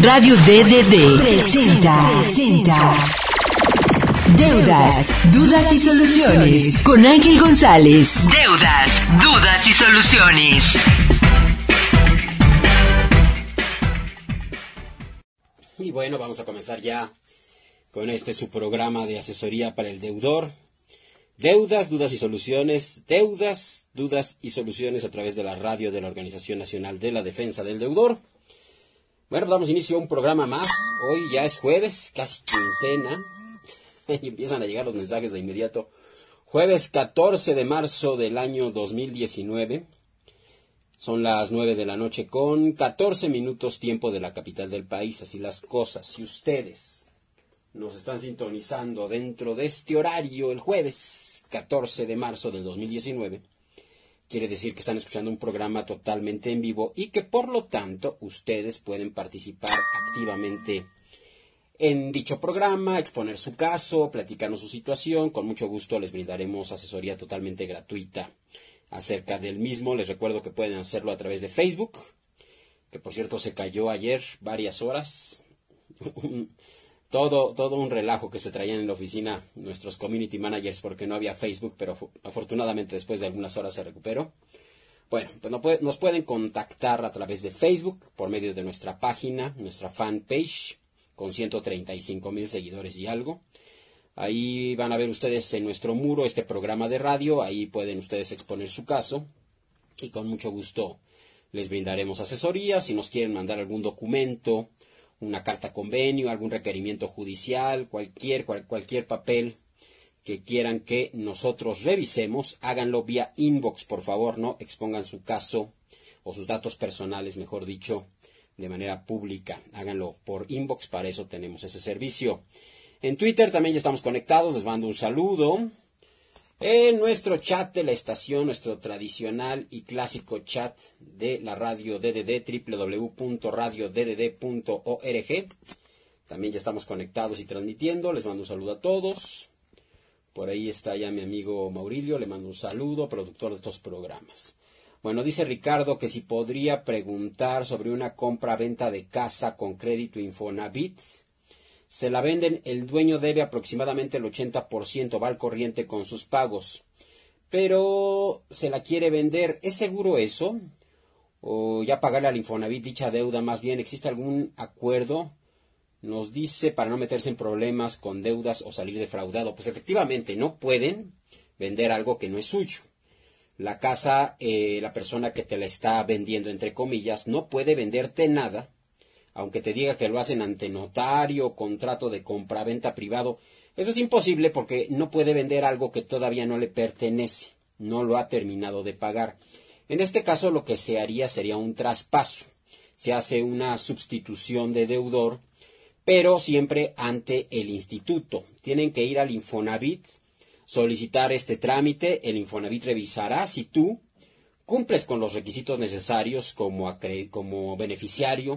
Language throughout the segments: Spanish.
Radio DDD presenta Deudas, Dudas y Soluciones con Ángel González. Deudas, Dudas y Soluciones. Y bueno, vamos a comenzar ya con su programa de asesoría para el deudor. Deudas, dudas y soluciones. Deudas, dudas y soluciones a través de la radio de la Organización Nacional de la Defensa del Deudor. Bueno, damos inicio a un programa más. Hoy ya es jueves, casi quincena. Y empiezan a llegar los mensajes de inmediato. Jueves 14 de marzo del año 2019. Son las 9 de la noche con 14 minutos tiempo de la capital del país. Así las cosas. Si ustedes nos están sintonizando dentro de este horario el jueves 14 de marzo del 2019, quiere decir que están escuchando un programa totalmente en vivo y que por lo tanto ustedes pueden participar activamente en dicho programa, exponer su caso, platicarnos su situación. Con mucho gusto les brindaremos asesoría totalmente gratuita acerca del mismo. Les recuerdo que pueden hacerlo a través de Facebook, que por cierto se cayó ayer varias horas. Todo un relajo que se traían en la oficina nuestros community managers porque no había Facebook, pero afortunadamente después de algunas horas se recuperó. Bueno, pues nos pueden contactar a través de Facebook por medio de nuestra página, nuestra fanpage, con 135,000 seguidores y algo. Ahí van a ver ustedes en nuestro muro este programa de radio. Ahí pueden ustedes exponer su caso y con mucho gusto les brindaremos asesoría. Si nos quieren mandar algún documento, una carta convenio, algún requerimiento judicial, cualquier papel que quieran que nosotros revisemos, háganlo vía inbox, por favor, no expongan su caso o sus datos personales, mejor dicho, de manera pública. Háganlo por inbox, para eso tenemos ese servicio. En Twitter también ya estamos conectados, les mando un saludo. En nuestro chat de la estación, nuestro tradicional y clásico chat de la radio DDD, www.radioddd.org. También ya estamos conectados y transmitiendo. Les mando un saludo a todos. Por ahí está ya mi amigo Maurilio, le mando un saludo, productor de estos programas. Bueno, dice Ricardo que si podría preguntar sobre una compra-venta de casa con crédito Infonavit. Se la venden, el dueño debe aproximadamente el 80%, va al corriente con sus pagos. Pero se la quiere vender, ¿es seguro eso? ¿O ya pagarle al Infonavit dicha deuda? Más bien, ¿existe algún acuerdo? Nos dice para no meterse en problemas con deudas o salir defraudado. Pues efectivamente, no pueden vender algo que no es suyo. La casa, la persona que te la está vendiendo, entre comillas, no puede venderte nada, aunque te diga que lo hacen ante notario, contrato de compraventa privado. Eso es imposible porque no puede vender algo que todavía no le pertenece, no lo ha terminado de pagar. En este caso lo que se haría sería un traspaso. Se hace una sustitución de deudor, pero siempre ante el instituto. Tienen que ir al Infonavit, solicitar este trámite. El Infonavit revisará si tú cumples con los requisitos necesarios como beneficiario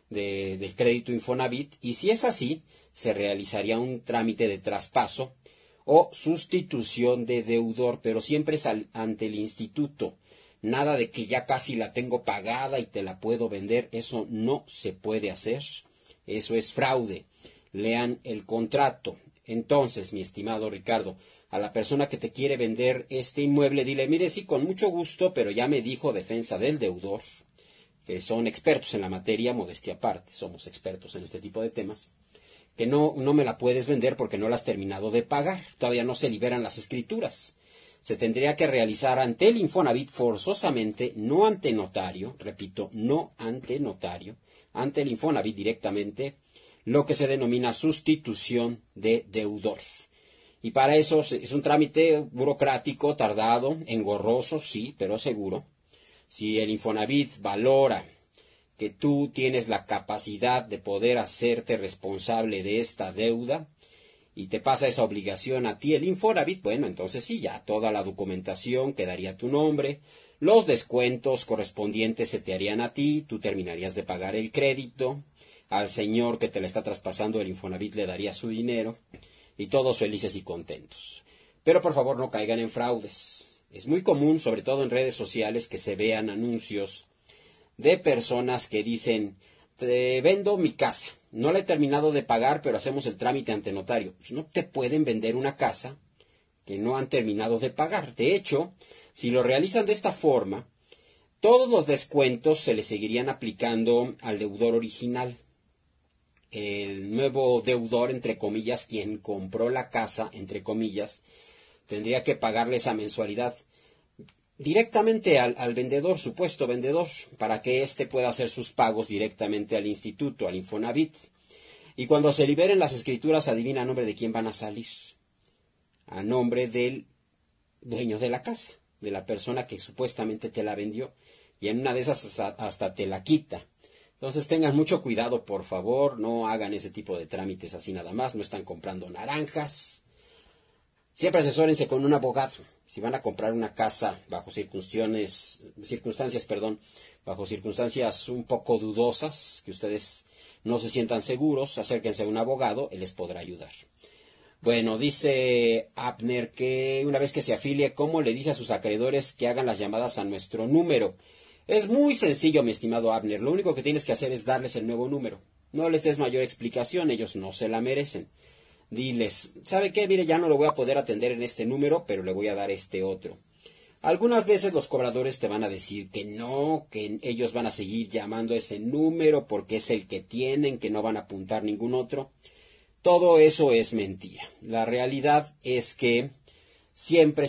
del crédito Infonavit, y si es así, se realizaría un trámite de traspaso o sustitución de deudor, pero siempre es ante el instituto. Nada de que ya casi la tengo pagada y te la puedo vender, eso no se puede hacer, eso es fraude. Lean el contrato. Entonces, mi estimado Ricardo, a la persona que te quiere vender este inmueble, dile, mire, sí, con mucho gusto, pero ya me dijo Defensa del Deudor, que son expertos en la materia, modestia aparte, somos expertos en este tipo de temas, que no me la puedes vender porque no la has terminado de pagar, todavía no se liberan las escrituras. Se tendría que realizar ante el Infonavit forzosamente, no ante notario, repito, no ante notario, ante el Infonavit directamente, lo que se denomina sustitución de deudor. Y para eso es un trámite burocrático, tardado, engorroso, sí, pero seguro. Si el Infonavit valora que tú tienes la capacidad de poder hacerte responsable de esta deuda y te pasa esa obligación a ti el Infonavit, bueno, entonces sí, ya toda la documentación quedaría a tu nombre, los descuentos correspondientes se te harían a ti, tú terminarías de pagar el crédito, al señor que te le está traspasando el Infonavit le daría su dinero y todos felices y contentos. Pero por favor no caigan en fraudes. Es muy común, sobre todo en redes sociales, que se vean anuncios de personas que dicen, te vendo mi casa, no la he terminado de pagar, pero hacemos el trámite ante notario. Pues no te pueden vender una casa que no han terminado de pagar. De hecho, si lo realizan de esta forma, todos los descuentos se le seguirían aplicando al deudor original. El nuevo deudor, entre comillas, quien compró la casa, entre comillas, tendría que pagarle esa mensualidad directamente al vendedor, supuesto vendedor, para que éste pueda hacer sus pagos directamente al instituto, al Infonavit. Y cuando se liberen las escrituras, adivina a nombre de quién van a salir. A nombre del dueño de la casa, de la persona que supuestamente te la vendió. Y en una de esas hasta te la quita. Entonces tengan mucho cuidado, por favor, no hagan ese tipo de trámites así nada más, no están comprando naranjas. Siempre asesórense con un abogado. Si van a comprar una casa bajo circunstancias un poco dudosas, que ustedes no se sientan seguros, acérquense a un abogado, él les podrá ayudar. Bueno, dice Abner que una vez que se afilie, ¿cómo le dice a sus acreedores que hagan las llamadas a nuestro número? Es muy sencillo, mi estimado Abner. Lo único que tienes que hacer es darles el nuevo número. No les des mayor explicación, ellos no se la merecen. Diles, ¿sabe qué? Mire, ya no lo voy a poder atender en este número, pero le voy a dar este otro. Algunas veces los cobradores te van a decir que no, que ellos van a seguir llamando a ese número porque es el que tienen, que no van a apuntar ningún otro. Todo eso es mentira. La realidad es que siempre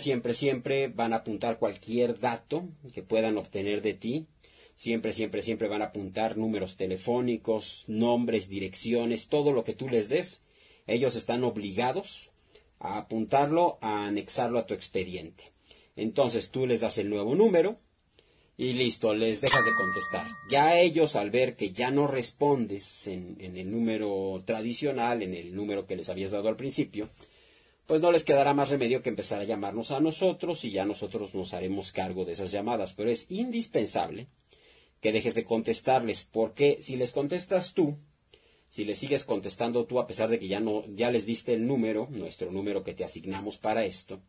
van a apuntar cualquier dato que puedan obtener de ti. Siempre van a apuntar números telefónicos, nombres, direcciones, todo lo que tú les des. Ellos están obligados a apuntarlo, a anexarlo a tu expediente. Entonces tú les das el nuevo número y listo, les dejas de contestar. Ya ellos, al ver que ya no respondes en el número tradicional, en el número que les habías dado al principio, pues no les quedará más remedio que empezar a llamarnos a nosotros y ya nosotros nos haremos cargo de esas llamadas. Pero es indispensable que dejes de contestarles, porque si les contestas tú, si les sigues contestando tú a pesar de que ya les diste el número, nuestro número que te asignamos para esto,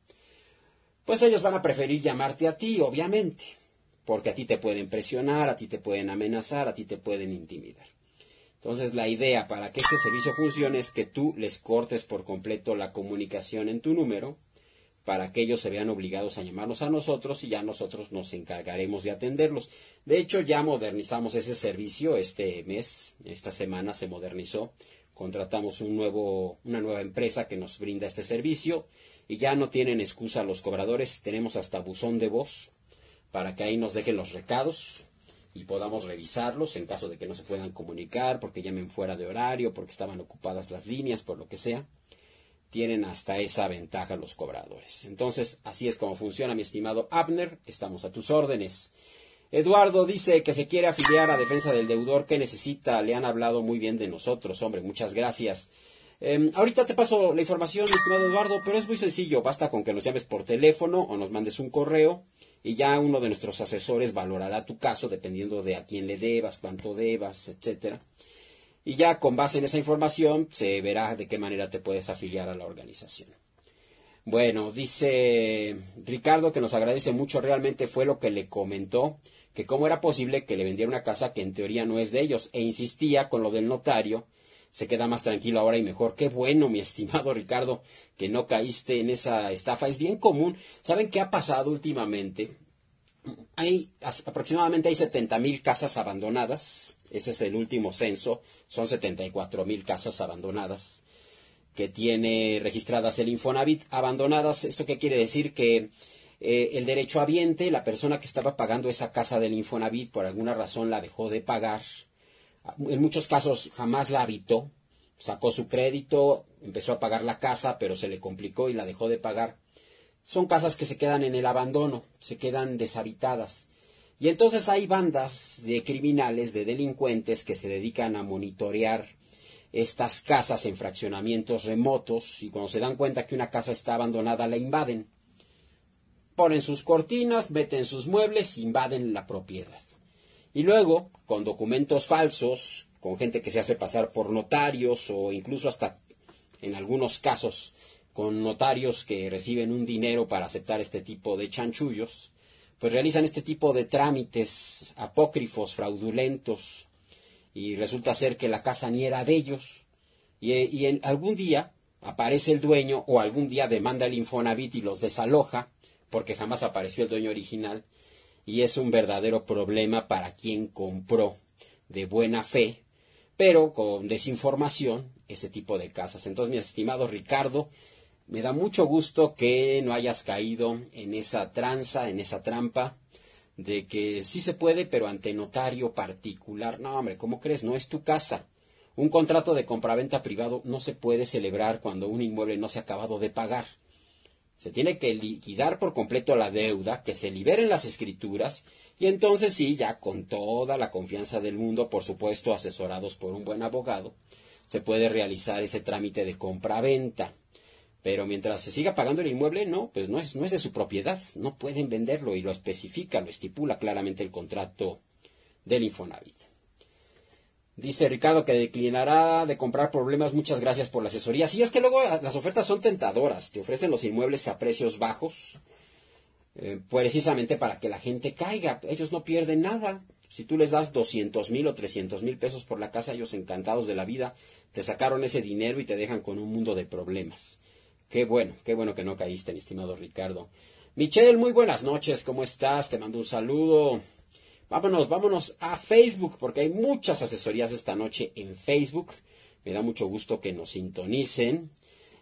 pues ellos van a preferir llamarte a ti, obviamente, porque a ti te pueden presionar, a ti te pueden amenazar, a ti te pueden intimidar. Entonces la idea para que este servicio funcione es que tú les cortes por completo la comunicación en tu número, para que ellos se vean obligados a llamarnos a nosotros y ya nosotros nos encargaremos de atenderlos. De hecho, ya modernizamos ese servicio este mes, esta semana se modernizó. Contratamos una nueva empresa que nos brinda este servicio y ya no tienen excusa los cobradores. Tenemos hasta buzón de voz para que ahí nos dejen los recados y podamos revisarlos en caso de que no se puedan comunicar, porque llamen fuera de horario, porque estaban ocupadas las líneas, por lo que sea. Tienen hasta esa ventaja los cobradores. Entonces, así es como funciona, mi estimado Abner. Estamos a tus órdenes. Eduardo dice que se quiere afiliar a Defensa del Deudor. ¿Qué necesita? Le han hablado muy bien de nosotros, hombre. Muchas gracias. Ahorita te paso la información, mi estimado Eduardo, pero es muy sencillo. Basta con que nos llames por teléfono o nos mandes un correo y ya uno de nuestros asesores valorará tu caso dependiendo de a quién le debas, cuánto debas, etcétera. Y ya con base en esa información se verá de qué manera te puedes afiliar a la organización. Bueno, dice Ricardo que nos agradece mucho, realmente fue lo que le comentó, que cómo era posible que le vendiera una casa que en teoría no es de ellos, e insistía con lo del notario, se queda más tranquilo ahora y mejor. Qué bueno, mi estimado Ricardo, que no caíste en esa estafa, es bien común. ¿Saben qué ha pasado últimamente? Aproximadamente hay 70,000 casas abandonadas, ese es el último censo, son 74,000 casas abandonadas que tiene registradas el Infonavit. Abandonadas, ¿esto qué quiere decir? Que el derechohabiente, la persona que estaba pagando esa casa del Infonavit, por alguna razón la dejó de pagar, en muchos casos jamás la habitó, sacó su crédito, empezó a pagar la casa, pero se le complicó y la dejó de pagar. Son casas que se quedan en el abandono, se quedan deshabitadas. Y entonces hay bandas de criminales, de delincuentes que se dedican a monitorear estas casas en fraccionamientos remotos y cuando se dan cuenta que una casa está abandonada la invaden. Ponen sus cortinas, meten sus muebles, invaden la propiedad. Y luego, con documentos falsos, con gente que se hace pasar por notarios o incluso hasta en algunos casos con notarios que reciben un dinero para aceptar este tipo de chanchullos, pues realizan este tipo de trámites apócrifos, fraudulentos, y resulta ser que la casa ni era de ellos. Y algún día aparece el dueño o algún día demanda el Infonavit y los desaloja porque jamás apareció el dueño original y es un verdadero problema para quien compró de buena fe, pero con desinformación, ese tipo de casas. Entonces, mi estimado Ricardo, me da mucho gusto que no hayas caído en esa tranza, en esa trampa, de que sí se puede, pero ante notario particular. No, hombre, ¿cómo crees? No es tu casa. Un contrato de compraventa privado no se puede celebrar cuando un inmueble no se ha acabado de pagar. Se tiene que liquidar por completo la deuda, que se liberen las escrituras, y entonces sí, ya con toda la confianza del mundo, por supuesto, asesorados por un buen abogado, se puede realizar ese trámite de compraventa. Pero mientras se siga pagando el inmueble, no, pues no es de su propiedad, no pueden venderlo, y lo especifica, lo estipula claramente el contrato del Infonavit. Dice Ricardo que declinará de comprar problemas, muchas gracias por la asesoría. Sí, es que luego las ofertas son tentadoras, te ofrecen los inmuebles a precios bajos, precisamente para que la gente caiga, ellos no pierden nada. Si tú les das 200,000 o 300,000 pesos por la casa, ellos encantados de la vida, te sacaron ese dinero y te dejan con un mundo de problemas. Qué bueno que no caíste, mi estimado Ricardo. Michelle, muy buenas noches, ¿cómo estás? Te mando un saludo. Vámonos a Facebook, porque hay muchas asesorías esta noche en Facebook. Me da mucho gusto que nos sintonicen.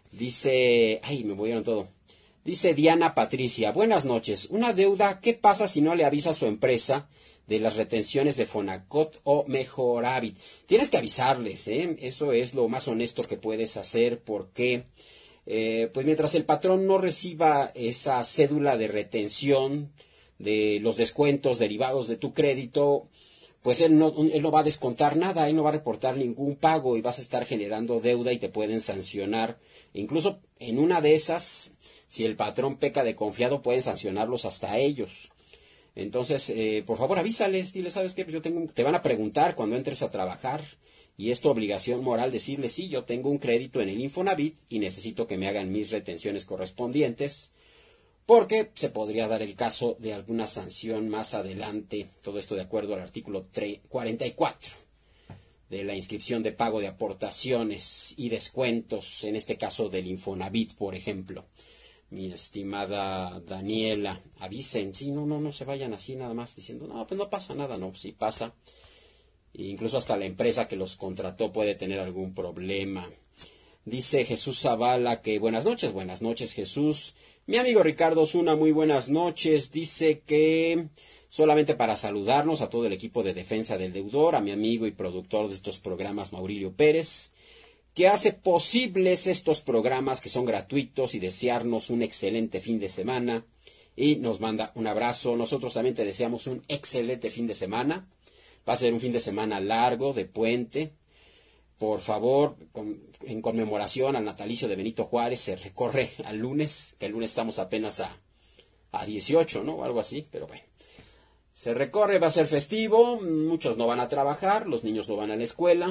Dice, me movieron todo. Dice Diana Patricia, buenas noches. Una deuda, ¿qué pasa si no le avisa a su empresa de las retenciones de Fonacot o Mejoravit? Tienes que avisarles, eso es lo más honesto que puedes hacer, porque pues mientras el patrón no reciba esa cédula de retención de los descuentos derivados de tu crédito, pues él no va a descontar nada, él no va a reportar ningún pago y vas a estar generando deuda y te pueden sancionar. Incluso en una de esas, si el patrón peca de confiado, pueden sancionarlos hasta ellos. Entonces, por favor, avísales, diles, ¿sabes qué? Pues te van a preguntar cuando entres a trabajar y es tu obligación moral decirles, sí, yo tengo un crédito en el Infonavit y necesito que me hagan mis retenciones correspondientes, porque se podría dar el caso de alguna sanción más adelante, todo esto de acuerdo al artículo 44 de la inscripción de pago de aportaciones y descuentos, en este caso del Infonavit, por ejemplo. Mi estimada Daniela, avisen, sí, no se vayan así nada más diciendo, no, pues no pasa nada, no, sí pasa. E incluso hasta la empresa que los contrató puede tener algún problema. Dice Jesús Zavala que buenas noches Jesús. Mi amigo Ricardo Zuna, muy buenas noches. Dice que solamente para saludarnos a todo el equipo de defensa del deudor, a mi amigo y productor de estos programas, Maurilio Pérez, que hace posibles estos programas que son gratuitos, y desearnos un excelente fin de semana. Y nos manda un abrazo. Nosotros también te deseamos un excelente fin de semana. Va a ser un fin de semana largo, de puente. Por favor, en conmemoración al natalicio de Benito Juárez, se recorre al lunes, que el lunes estamos apenas a 18, ¿no? O algo así, pero bueno. Se recorre, va a ser festivo, muchos no van a trabajar, los niños no van a la escuela.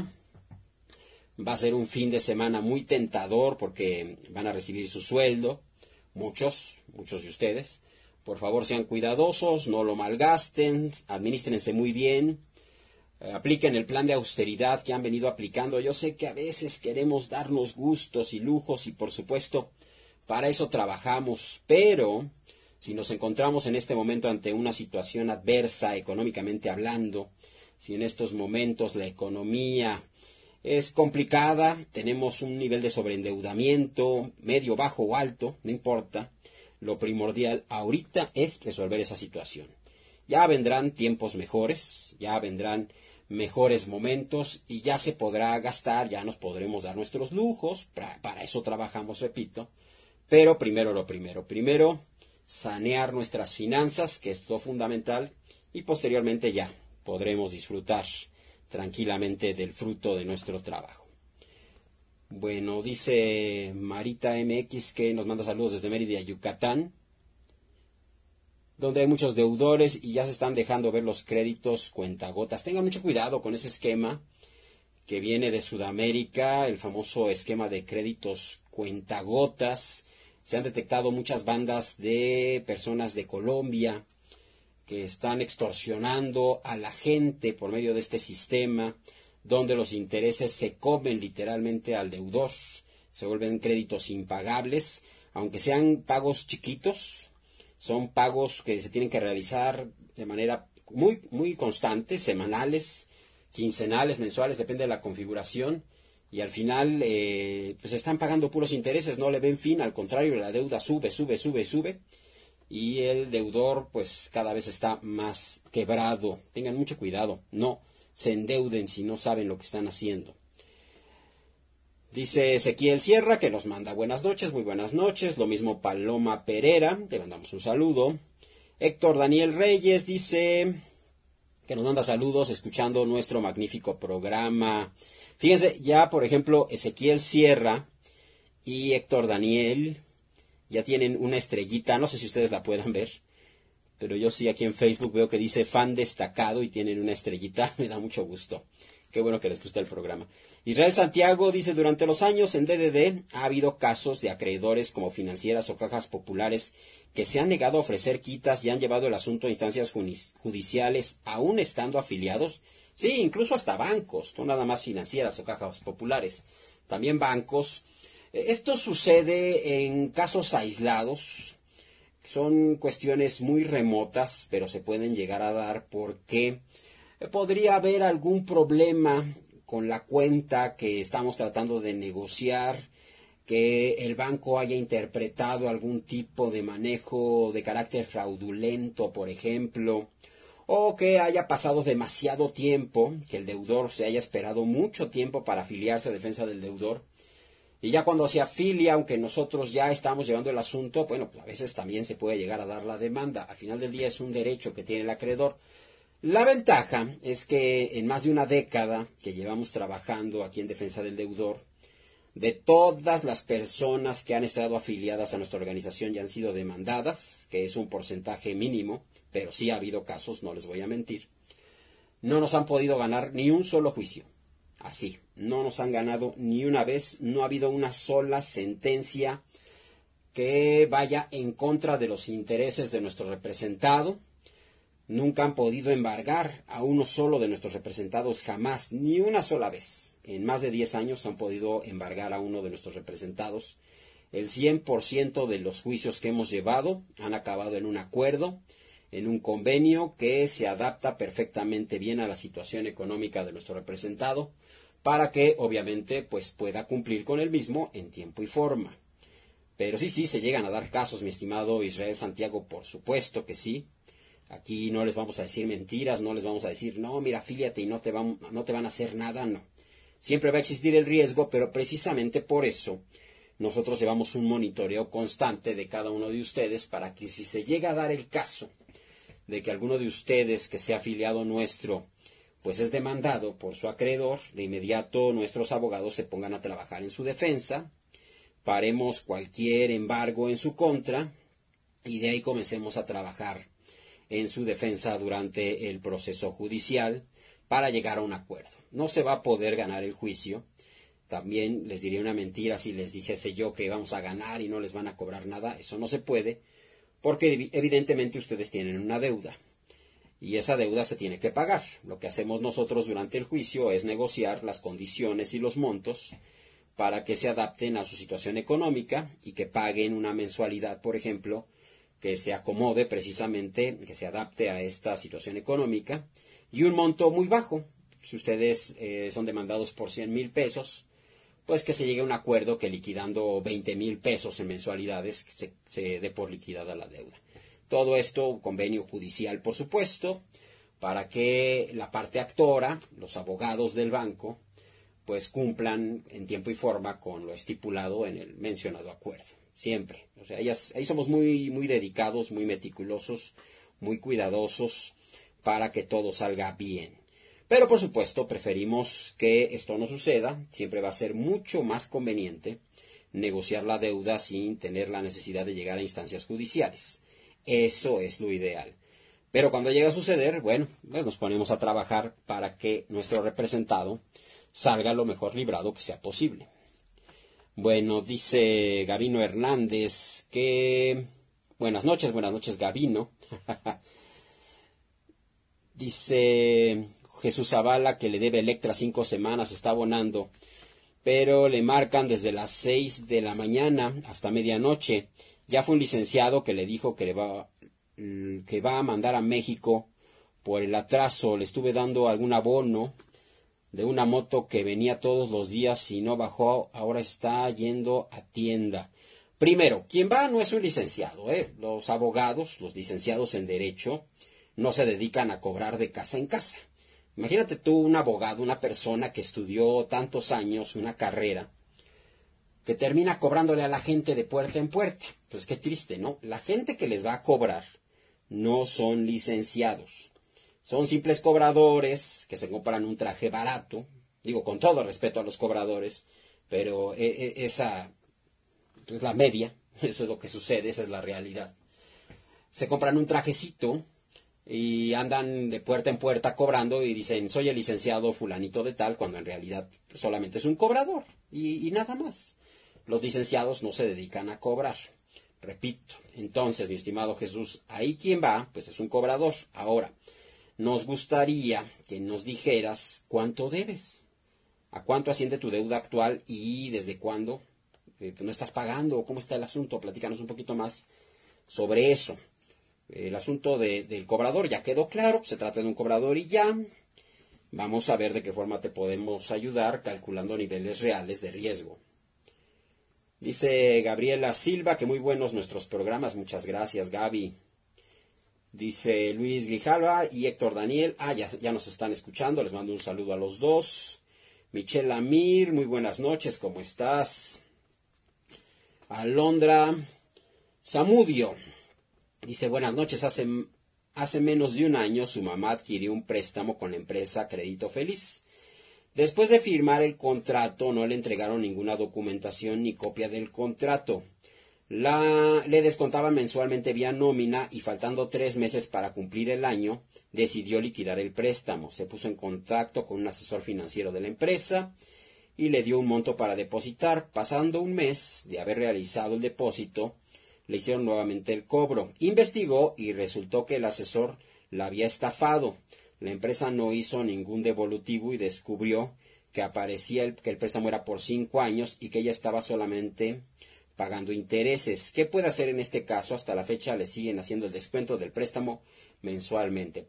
Va a ser un fin de semana muy tentador porque van a recibir su sueldo, muchos de ustedes. Por favor, sean cuidadosos, no lo malgasten, adminístrense muy bien. Apliquen el plan de austeridad que han venido aplicando. Yo sé que a veces queremos darnos gustos y lujos y por supuesto para eso trabajamos, pero si nos encontramos en este momento ante una situación adversa económicamente hablando, si en estos momentos la economía es complicada, tenemos un nivel de sobreendeudamiento, medio, bajo o alto, no importa, lo primordial ahorita es resolver esa situación. Ya vendrán tiempos mejores, ya vendrán mejores momentos y ya se podrá gastar, ya nos podremos dar nuestros lujos, para eso trabajamos, repito, pero primero lo primero sanear nuestras finanzas, que es lo fundamental, y posteriormente ya podremos disfrutar tranquilamente del fruto de nuestro trabajo. Bueno, dice Marita MX que nos manda saludos desde Mérida, Yucatán, donde hay muchos deudores y ya se están dejando ver los créditos cuentagotas. Tengan mucho cuidado con ese esquema que viene de Sudamérica, el famoso esquema de créditos cuentagotas. Se han detectado muchas bandas de personas de Colombia que están extorsionando a la gente por medio de este sistema, donde los intereses se comen literalmente al deudor, se vuelven créditos impagables, aunque sean pagos chiquitos, son pagos que se tienen que realizar de manera muy constante, semanales, quincenales, mensuales, depende de la configuración, y al final pues están pagando puros intereses, no le ven fin, al contrario, la deuda sube, y el deudor pues cada vez está más quebrado. Tengan mucho cuidado, no se endeuden si no saben lo que están haciendo. Dice Ezequiel Sierra, que nos manda buenas noches, muy buenas noches. Lo mismo Paloma Pereira, te mandamos un saludo. Héctor Daniel Reyes dice que nos manda saludos escuchando nuestro magnífico programa. Fíjense, ya por ejemplo Ezequiel Sierra y Héctor Daniel ya tienen una estrellita, no sé si ustedes la puedan ver, pero yo sí aquí en Facebook veo que dice fan destacado y tienen una estrellita, me da mucho gusto. Qué bueno que les gusta el programa. Israel Santiago dice, durante los años en DDD ha habido casos de acreedores como financieras o cajas populares que se han negado a ofrecer quitas y han llevado el asunto a instancias judiciales aún estando afiliados. Sí, incluso hasta bancos, no nada más financieras o cajas populares, también bancos. Esto sucede en casos aislados, son cuestiones muy remotas, pero se pueden llegar a dar porque podría haber algún problema con la cuenta que estamos tratando de negociar, que el banco haya interpretado algún tipo de manejo de carácter fraudulento, por ejemplo, o que haya pasado demasiado tiempo, que el deudor se haya esperado mucho tiempo para afiliarse a defensa del deudor. Y ya cuando se afilia, aunque nosotros ya estamos llevando el asunto, bueno, pues a veces también se puede llegar a dar la demanda. Al final del día es un derecho que tiene el acreedor. La ventaja es que en más de una década que llevamos trabajando aquí en defensa del deudor, de todas las personas que han estado afiliadas a nuestra organización y han sido demandadas, que es un porcentaje mínimo, pero sí ha habido casos, no les voy a mentir, no nos han podido ganar ni un solo juicio. Así, no nos han ganado ni una vez, no ha habido una sola sentencia que vaya en contra de los intereses de nuestro representado. Nunca han podido embargar a uno solo de nuestros representados, jamás, ni una sola vez. En más de 10 años han podido embargar a uno de nuestros representados. El 100% de los juicios que hemos llevado han acabado en un acuerdo, en un convenio que se adapta perfectamente bien a la situación económica de nuestro representado, para que obviamente pues pueda cumplir con el mismo en tiempo y forma. Pero sí, se llegan a dar casos, mi estimado Israel Santiago, por supuesto que sí. Aquí no les vamos a decir mentiras, no les vamos a decir, no, mira, afíliate y no te van a hacer nada, no. Siempre va a existir el riesgo, pero precisamente por eso nosotros llevamos un monitoreo constante de cada uno de ustedes para que si se llega a dar el caso de que alguno de ustedes que sea afiliado nuestro pues es demandado por su acreedor, de inmediato nuestros abogados se pongan a trabajar en su defensa, paremos cualquier embargo en su contra y de ahí comencemos a trabajar en su defensa durante el proceso judicial para llegar a un acuerdo. No se va a poder ganar el juicio. También les diría una mentira si les dijese yo que vamos a ganar y no les van a cobrar nada. Eso no se puede, porque evidentemente ustedes tienen una deuda y esa deuda se tiene que pagar. Lo que hacemos nosotros durante el juicio es negociar las condiciones y los montos para que se adapten a su situación económica y que paguen una mensualidad, por ejemplo, que se acomode precisamente, que se adapte a esta situación económica, y un monto muy bajo. Si ustedes son demandados por 100,000 pesos, pues que se llegue a un acuerdo que liquidando 20,000 pesos en mensualidades se dé por liquidada la deuda. Todo esto, convenio judicial, por supuesto, para que la parte actora, los abogados del banco, pues cumplan en tiempo y forma con lo estipulado en el mencionado acuerdo. Siempre. O sea, ahí somos muy dedicados, muy meticulosos, muy cuidadosos para que todo salga bien. Pero, por supuesto, preferimos que esto no suceda. Siempre va a ser mucho más conveniente negociar la deuda sin tener la necesidad de llegar a instancias judiciales. Eso es lo ideal. Pero cuando llega a suceder, bueno, pues nos ponemos a trabajar para que nuestro representado salga lo mejor librado que sea posible. Bueno, dice Gabino Hernández que... Buenas noches Gabino. Dice Jesús Zavala que le debe Electra 5 semanas, está abonando, pero le marcan desde las 6 de la mañana hasta medianoche. Ya fue un licenciado que le dijo que va a mandar a México por el atraso. Le estuve dando algún abono de una moto que venía todos los días y no bajó, ahora está yendo a tienda. Primero, quien va no es un licenciado, Los abogados, los licenciados en Derecho, no se dedican a cobrar de casa en casa. Imagínate tú un abogado, una persona que estudió tantos años, una carrera, que termina cobrándole a la gente de puerta en puerta. Pues qué triste, ¿no? La gente que les va a cobrar no son licenciados. Son simples cobradores que se compran un traje barato. Digo, con todo respeto a los cobradores, pero esa es la media. Eso es lo que sucede, esa es la realidad. Se compran un trajecito y andan de puerta en puerta cobrando y dicen, soy el licenciado fulanito de tal, cuando en realidad solamente es un cobrador y nada más. Los licenciados no se dedican a cobrar. Repito, entonces, mi estimado Jesús, ahí quien va, pues es un cobrador. Ahora, nos gustaría que nos dijeras cuánto debes, a cuánto asciende tu deuda actual y desde cuándo no estás pagando, cómo está el asunto. Platícanos un poquito más sobre eso. El asunto del cobrador ya quedó claro, se trata de un cobrador y ya. Vamos a ver de qué forma te podemos ayudar calculando niveles reales de riesgo. Dice Gabriela Silva que muy buenos nuestros programas, muchas gracias Gaby. Dice Luis Grijalva y Héctor Daniel, ya nos están escuchando, les mando un saludo a los dos. Michelle Amir, muy buenas noches, ¿cómo estás? Alondra Zamudio, dice buenas noches, hace menos de un año su mamá adquirió un préstamo con la empresa Crédito Feliz. Después de firmar el contrato no le entregaron ninguna documentación ni copia del contrato. Le descontaban mensualmente vía nómina y faltando 3 meses para cumplir el año, decidió liquidar el préstamo. Se puso en contacto con un asesor financiero de la empresa y le dio un monto para depositar. Pasando un mes de haber realizado el depósito, le hicieron nuevamente el cobro. Investigó y resultó que el asesor la había estafado. La empresa no hizo ningún devolutivo y descubrió que aparecía que el préstamo era por 5 años y que ella estaba solamente pagando intereses. ¿Qué puede hacer en este caso? Hasta la fecha le siguen haciendo el descuento del préstamo mensualmente.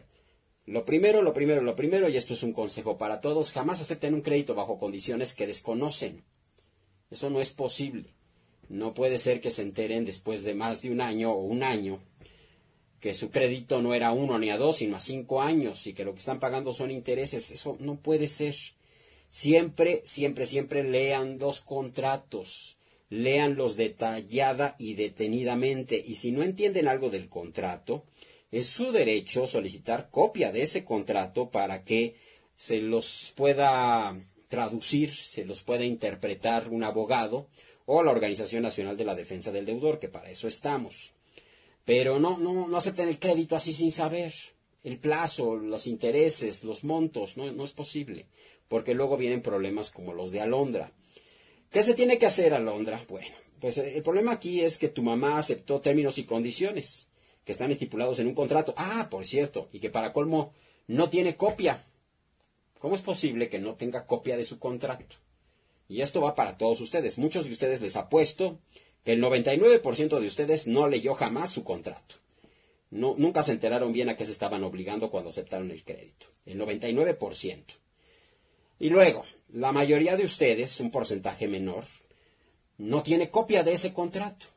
Lo primero, y esto es un consejo para todos, jamás acepten un crédito bajo condiciones que desconocen. Eso no es posible. No puede ser que se enteren después de más de un año o un año que su crédito no era 1 ni a 2, sino a 5 años y que lo que están pagando son intereses. Eso no puede ser. Siempre lean los contratos. Léanlos detallada y detenidamente. Y si no entienden algo del contrato, es su derecho solicitar copia de ese contrato para que se los pueda traducir, se los pueda interpretar un abogado o la Organización Nacional de la Defensa del Deudor, que para eso estamos. Pero no acepten el crédito así sin saber. El plazo, los intereses, los montos, no es posible. Porque luego vienen problemas como los de Alondra. ¿Qué se tiene que hacer, Alondra? Bueno, pues el problema aquí es que tu mamá aceptó términos y condiciones que están estipulados en un contrato. Por cierto, y que para colmo no tiene copia. ¿Cómo es posible que no tenga copia de su contrato? Y esto va para todos ustedes. Muchos de ustedes les apuesto que el 99% de ustedes no leyó jamás su contrato. Nunca se enteraron bien a qué se estaban obligando cuando aceptaron el crédito. El 99%. Y luego, la mayoría de ustedes, un porcentaje menor, no tiene copia de ese contrato.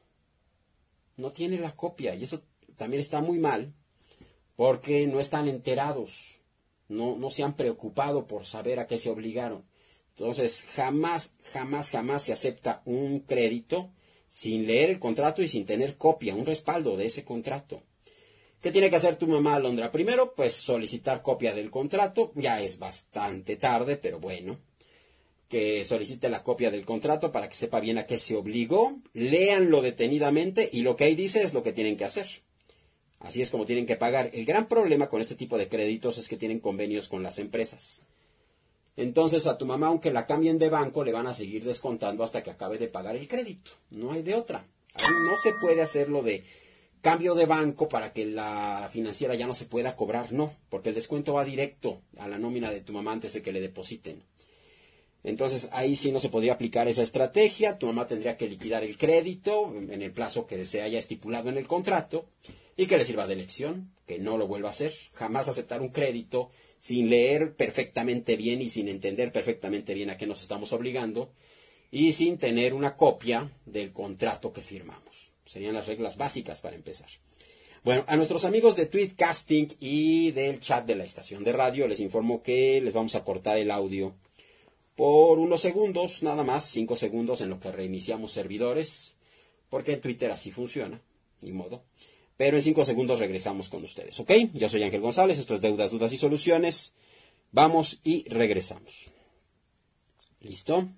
No tiene la copia. Y eso también está muy mal porque no están enterados. No se han preocupado por saber a qué se obligaron. Entonces, jamás se acepta un crédito sin leer el contrato y sin tener copia, un respaldo de ese contrato. ¿Qué tiene que hacer tu mamá, Alondra? Primero, pues solicitar copia del contrato. Ya es bastante tarde, pero bueno. Que solicite la copia del contrato para que sepa bien a qué se obligó. Léanlo detenidamente y lo que ahí dice es lo que tienen que hacer. Así es como tienen que pagar. El gran problema con este tipo de créditos es que tienen convenios con las empresas. Entonces a tu mamá, aunque la cambien de banco, le van a seguir descontando hasta que acabe de pagar el crédito. No hay de otra. Ahí no se puede hacer lo de cambio de banco para que la financiera ya no se pueda cobrar, no, porque el descuento va directo a la nómina de tu mamá antes de que le depositen. Entonces ahí sí no se podría aplicar esa estrategia, tu mamá tendría que liquidar el crédito en el plazo que se haya estipulado en el contrato y que le sirva de lección, que no lo vuelva a hacer, jamás aceptar un crédito sin leer perfectamente bien y sin entender perfectamente bien a qué nos estamos obligando y sin tener una copia del contrato que firmamos. Serían las reglas básicas para empezar. Bueno, a nuestros amigos de Tweetcasting y del chat de la estación de radio les informo que les vamos a cortar el audio por unos segundos, nada más, 5 segundos en lo que reiniciamos servidores, porque en Twitter así funciona, ni modo. Pero en 5 segundos regresamos con ustedes, ¿ok? Yo soy Ángel González, esto es Deudas, Dudas y Soluciones. Vamos y regresamos. ¿Listo?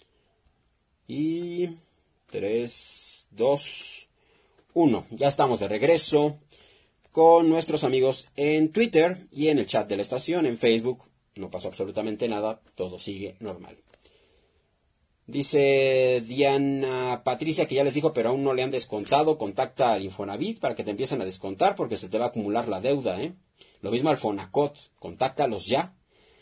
Y 3, 2, 1. Ya estamos de regreso con nuestros amigos en Twitter y en el chat de la estación, en Facebook. No pasó absolutamente nada, todo sigue normal. Dice Diana Patricia que ya les dijo, pero aún no le han descontado. Contacta al Infonavit para que te empiecen a descontar porque se te va a acumular la deuda, ¿eh? Lo mismo al Fonacot, contáctalos ya.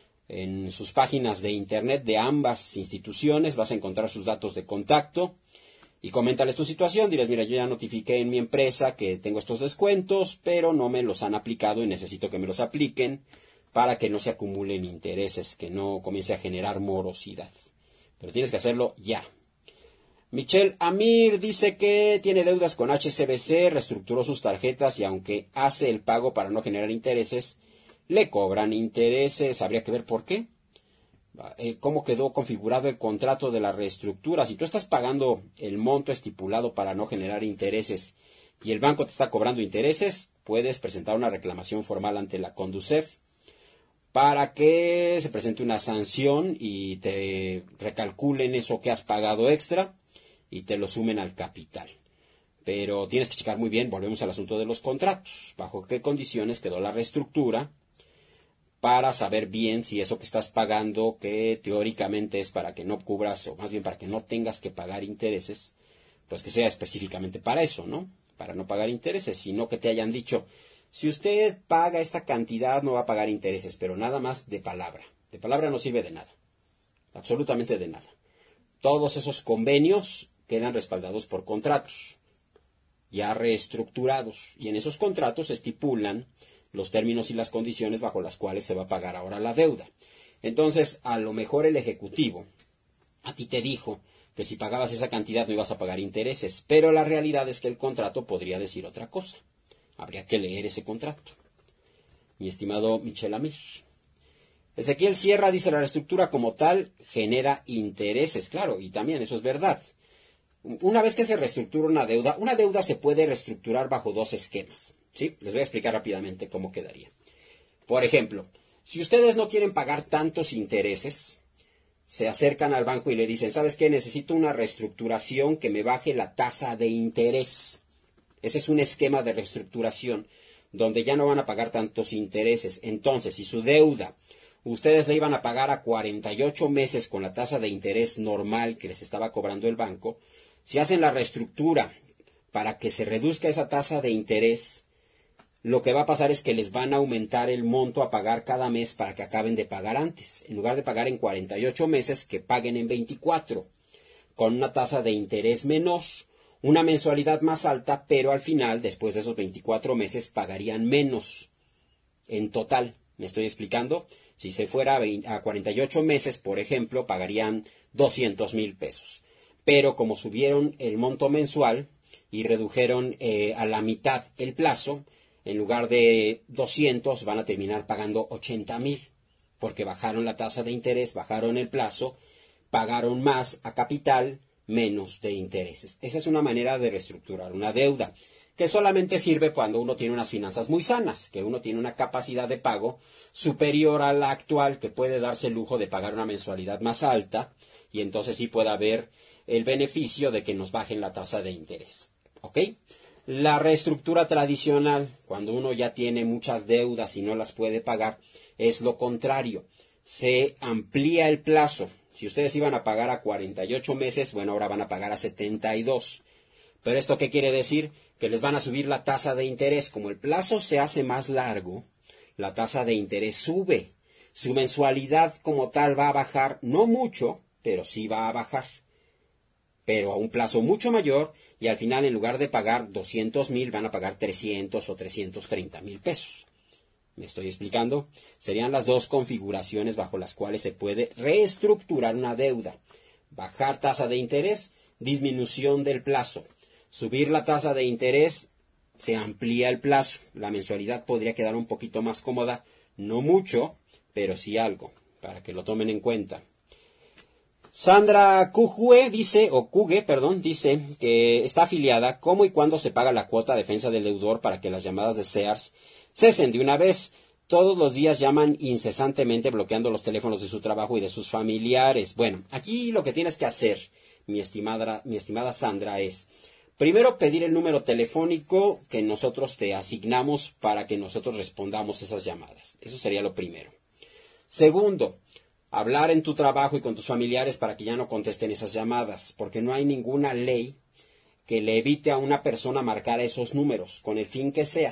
En sus páginas de internet de ambas instituciones vas a encontrar sus datos de contacto y coméntales tu situación. Diles, mira, yo ya notifiqué en mi empresa que tengo estos descuentos, pero no me los han aplicado y necesito que me los apliquen para que no se acumulen intereses, que no comience a generar morosidad. Pero tienes que hacerlo ya. Michelle Amir dice que tiene deudas con HSBC, reestructuró sus tarjetas y aunque hace el pago para no generar intereses, le cobran intereses. Habría que ver por qué. ¿Cómo quedó configurado el contrato de la reestructura? Si tú estás pagando el monto estipulado para no generar intereses y el banco te está cobrando intereses, puedes presentar una reclamación formal ante la Conducef para que se presente una sanción y te recalculen eso que has pagado extra y te lo sumen al capital. Pero tienes que checar muy bien, volvemos al asunto de los contratos, bajo qué condiciones quedó la reestructura, para saber bien si eso que estás pagando, que teóricamente es para que no cubras, o más bien para que no tengas que pagar intereses, pues que sea específicamente para eso, ¿no? Para no pagar intereses, sino que te hayan dicho, si usted paga esta cantidad no va a pagar intereses, pero nada más de palabra. De palabra no sirve de nada, absolutamente de nada. Todos esos convenios quedan respaldados por contratos, ya reestructurados, y en esos contratos estipulan los términos y las condiciones bajo las cuales se va a pagar ahora la deuda. Entonces, a lo mejor el ejecutivo a ti te dijo que si pagabas esa cantidad no ibas a pagar intereses, pero la realidad es que el contrato podría decir otra cosa. Habría que leer ese contrato. Mi estimado Michel Amir. Ezequiel Sierra dice, la reestructura como tal genera intereses, claro, y también eso es verdad. Una vez que se reestructura una deuda se puede reestructurar bajo dos esquemas, ¿sí? Les voy a explicar rápidamente cómo quedaría. Por ejemplo, si ustedes no quieren pagar tantos intereses, se acercan al banco y le dicen, ¿sabes qué? Necesito una reestructuración que me baje la tasa de interés. Ese es un esquema de reestructuración donde ya no van a pagar tantos intereses. Entonces, si su deuda ustedes la iban a pagar a 48 meses con la tasa de interés normal que les estaba cobrando el banco, si hacen la reestructura para que se reduzca esa tasa de interés, lo que va a pasar es que les van a aumentar el monto a pagar cada mes para que acaben de pagar antes. En lugar de pagar en 48 meses, que paguen en 24, con una tasa de interés menor, una mensualidad más alta, pero al final, después de esos 24 meses, pagarían menos en total. ¿Me estoy explicando? Si se fuera a 48 meses, por ejemplo, pagarían 200,000 pesos. Pero como subieron el monto mensual y redujeron a la mitad el plazo, en lugar de 200 van a terminar pagando 80,000, porque bajaron la tasa de interés, bajaron el plazo, pagaron más a capital, menos de intereses. Esa es una manera de reestructurar una deuda, que solamente sirve cuando uno tiene unas finanzas muy sanas, que uno tiene una capacidad de pago superior a la actual, que puede darse el lujo de pagar una mensualidad más alta, y entonces sí puede haber el beneficio de que nos bajen la tasa de interés. ¿Ok? La reestructura tradicional, cuando uno ya tiene muchas deudas y no las puede pagar, es lo contrario. Se amplía el plazo. Si ustedes iban a pagar a 48 meses, bueno, ahora van a pagar a 72. ¿Pero esto qué quiere decir? que les van a subir la tasa de interés. Como el plazo se hace más largo, la tasa de interés sube. Su mensualidad como tal va a bajar, no mucho, pero sí va a bajar. Pero a un plazo mucho mayor, y al final en lugar de pagar 200,000 van a pagar 300 o 330,000 pesos. ¿Me estoy explicando? Serían las dos configuraciones bajo las cuales se puede reestructurar una deuda. Bajar tasa de interés, disminución del plazo. Subir la tasa de interés, se amplía el plazo. La mensualidad podría quedar un poquito más cómoda, no mucho, pero sí algo, para que lo tomen en cuenta. Sandra Cugue dice que está afiliada. ¿Cómo y cuándo se paga la cuota de defensa del deudor para que las llamadas de Sears cesen de una vez? Todos los días llaman incesantemente bloqueando los teléfonos de su trabajo y de sus familiares. Bueno, aquí lo que tienes que hacer, mi estimada Sandra, es primero pedir el número telefónico que nosotros te asignamos para que nosotros respondamos esas llamadas. Eso sería lo primero. Segundo, hablar en tu trabajo y con tus familiares para que ya no contesten esas llamadas, porque no hay ninguna ley que le evite a una persona marcar esos números, con el fin que sea.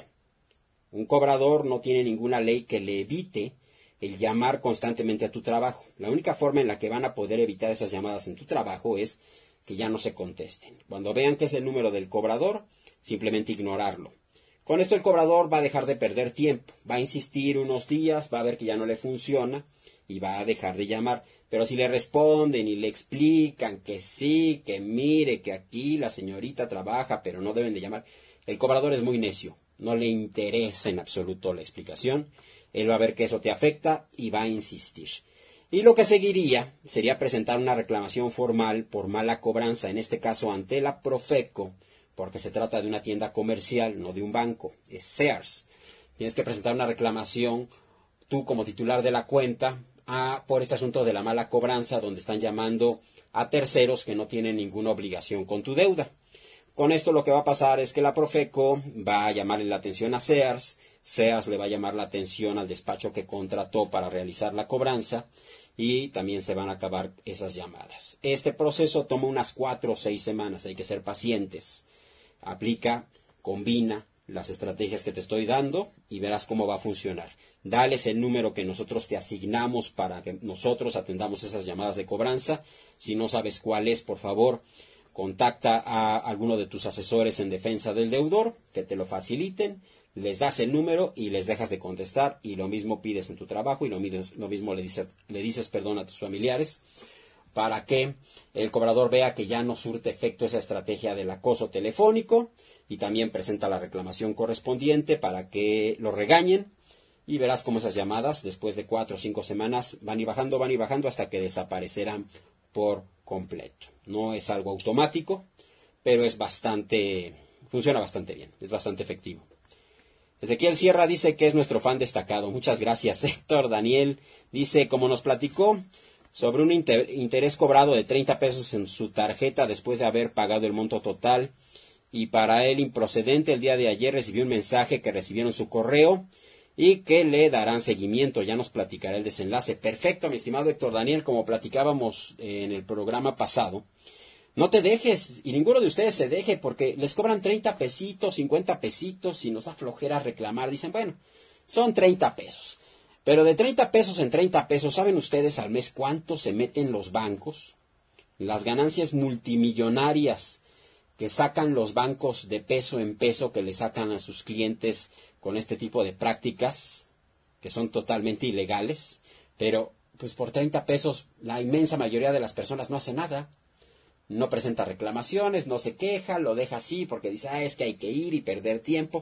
Un cobrador no tiene ninguna ley que le evite el llamar constantemente a tu trabajo. La única forma en la que van a poder evitar esas llamadas en tu trabajo es que ya no se contesten. Cuando vean que es el número del cobrador, simplemente ignorarlo. Con esto el cobrador va a dejar de perder tiempo, va a insistir unos días, va a ver que ya no le funciona y va a dejar de llamar. Pero si le responden y le explican que sí, que mire, que aquí la señorita trabaja, pero no deben de llamar, el cobrador es muy necio, no le interesa en absoluto la explicación, él va a ver que eso te afecta y va a insistir. Y lo que seguiría sería presentar una reclamación formal por mala cobranza, en este caso ante la Profeco, porque se trata de una tienda comercial, no de un banco, es Sears. Tienes que presentar una reclamación, tú como titular de la cuenta, por este asunto de la mala cobranza, donde están llamando a terceros que no tienen ninguna obligación con tu deuda. Con esto lo que va a pasar es que la Profeco va a llamarle la atención a Sears, Sears le va a llamar la atención al despacho que contrató para realizar la cobranza, y también se van a acabar esas llamadas. Este proceso toma unas 4 o 6 semanas, hay que ser pacientes. Aplica, combina las estrategias que te estoy dando y verás cómo va a funcionar. Dales el número que nosotros te asignamos para que nosotros atendamos esas llamadas de cobranza. Si no sabes cuál es, por favor, contacta a alguno de tus asesores en defensa del deudor, que te lo faciliten, les das el número y les dejas de contestar, y lo mismo pides en tu trabajo y lo mismo le dices a tus familiares, para que el cobrador vea que ya no surte efecto esa estrategia del acoso telefónico, y también presenta la reclamación correspondiente para que lo regañen, y verás cómo esas llamadas después de 4 o 5 semanas van y bajando hasta que desaparecerán por completo. No es algo automático, pero funciona bastante bien, es bastante efectivo. Ezequiel Sierra dice que es nuestro fan destacado. Muchas gracias. Héctor Daniel dice, como nos platicó sobre un interés cobrado de 30 pesos en su tarjeta después de haber pagado el monto total, y para él improcedente, el día de ayer recibió un mensaje que recibieron su correo y que le darán seguimiento. Ya nos platicará el desenlace. Perfecto, mi estimado Héctor Daniel, como platicábamos en el programa pasado. No te dejes, y ninguno de ustedes se deje, porque les cobran 30 pesitos, 50 pesitos, y nos da flojera reclamar. Dicen, bueno, son 30 pesos. Pero de 30 pesos en 30 pesos, ¿saben ustedes al mes cuánto se meten los bancos? Las ganancias multimillonarias que sacan los bancos de peso en peso, que le sacan a sus clientes con este tipo de prácticas, que son totalmente ilegales. Pero, pues por 30 pesos, la inmensa mayoría de las personas no hace nada. No presenta reclamaciones, no se queja, lo deja así porque dice, es que hay que ir y perder tiempo.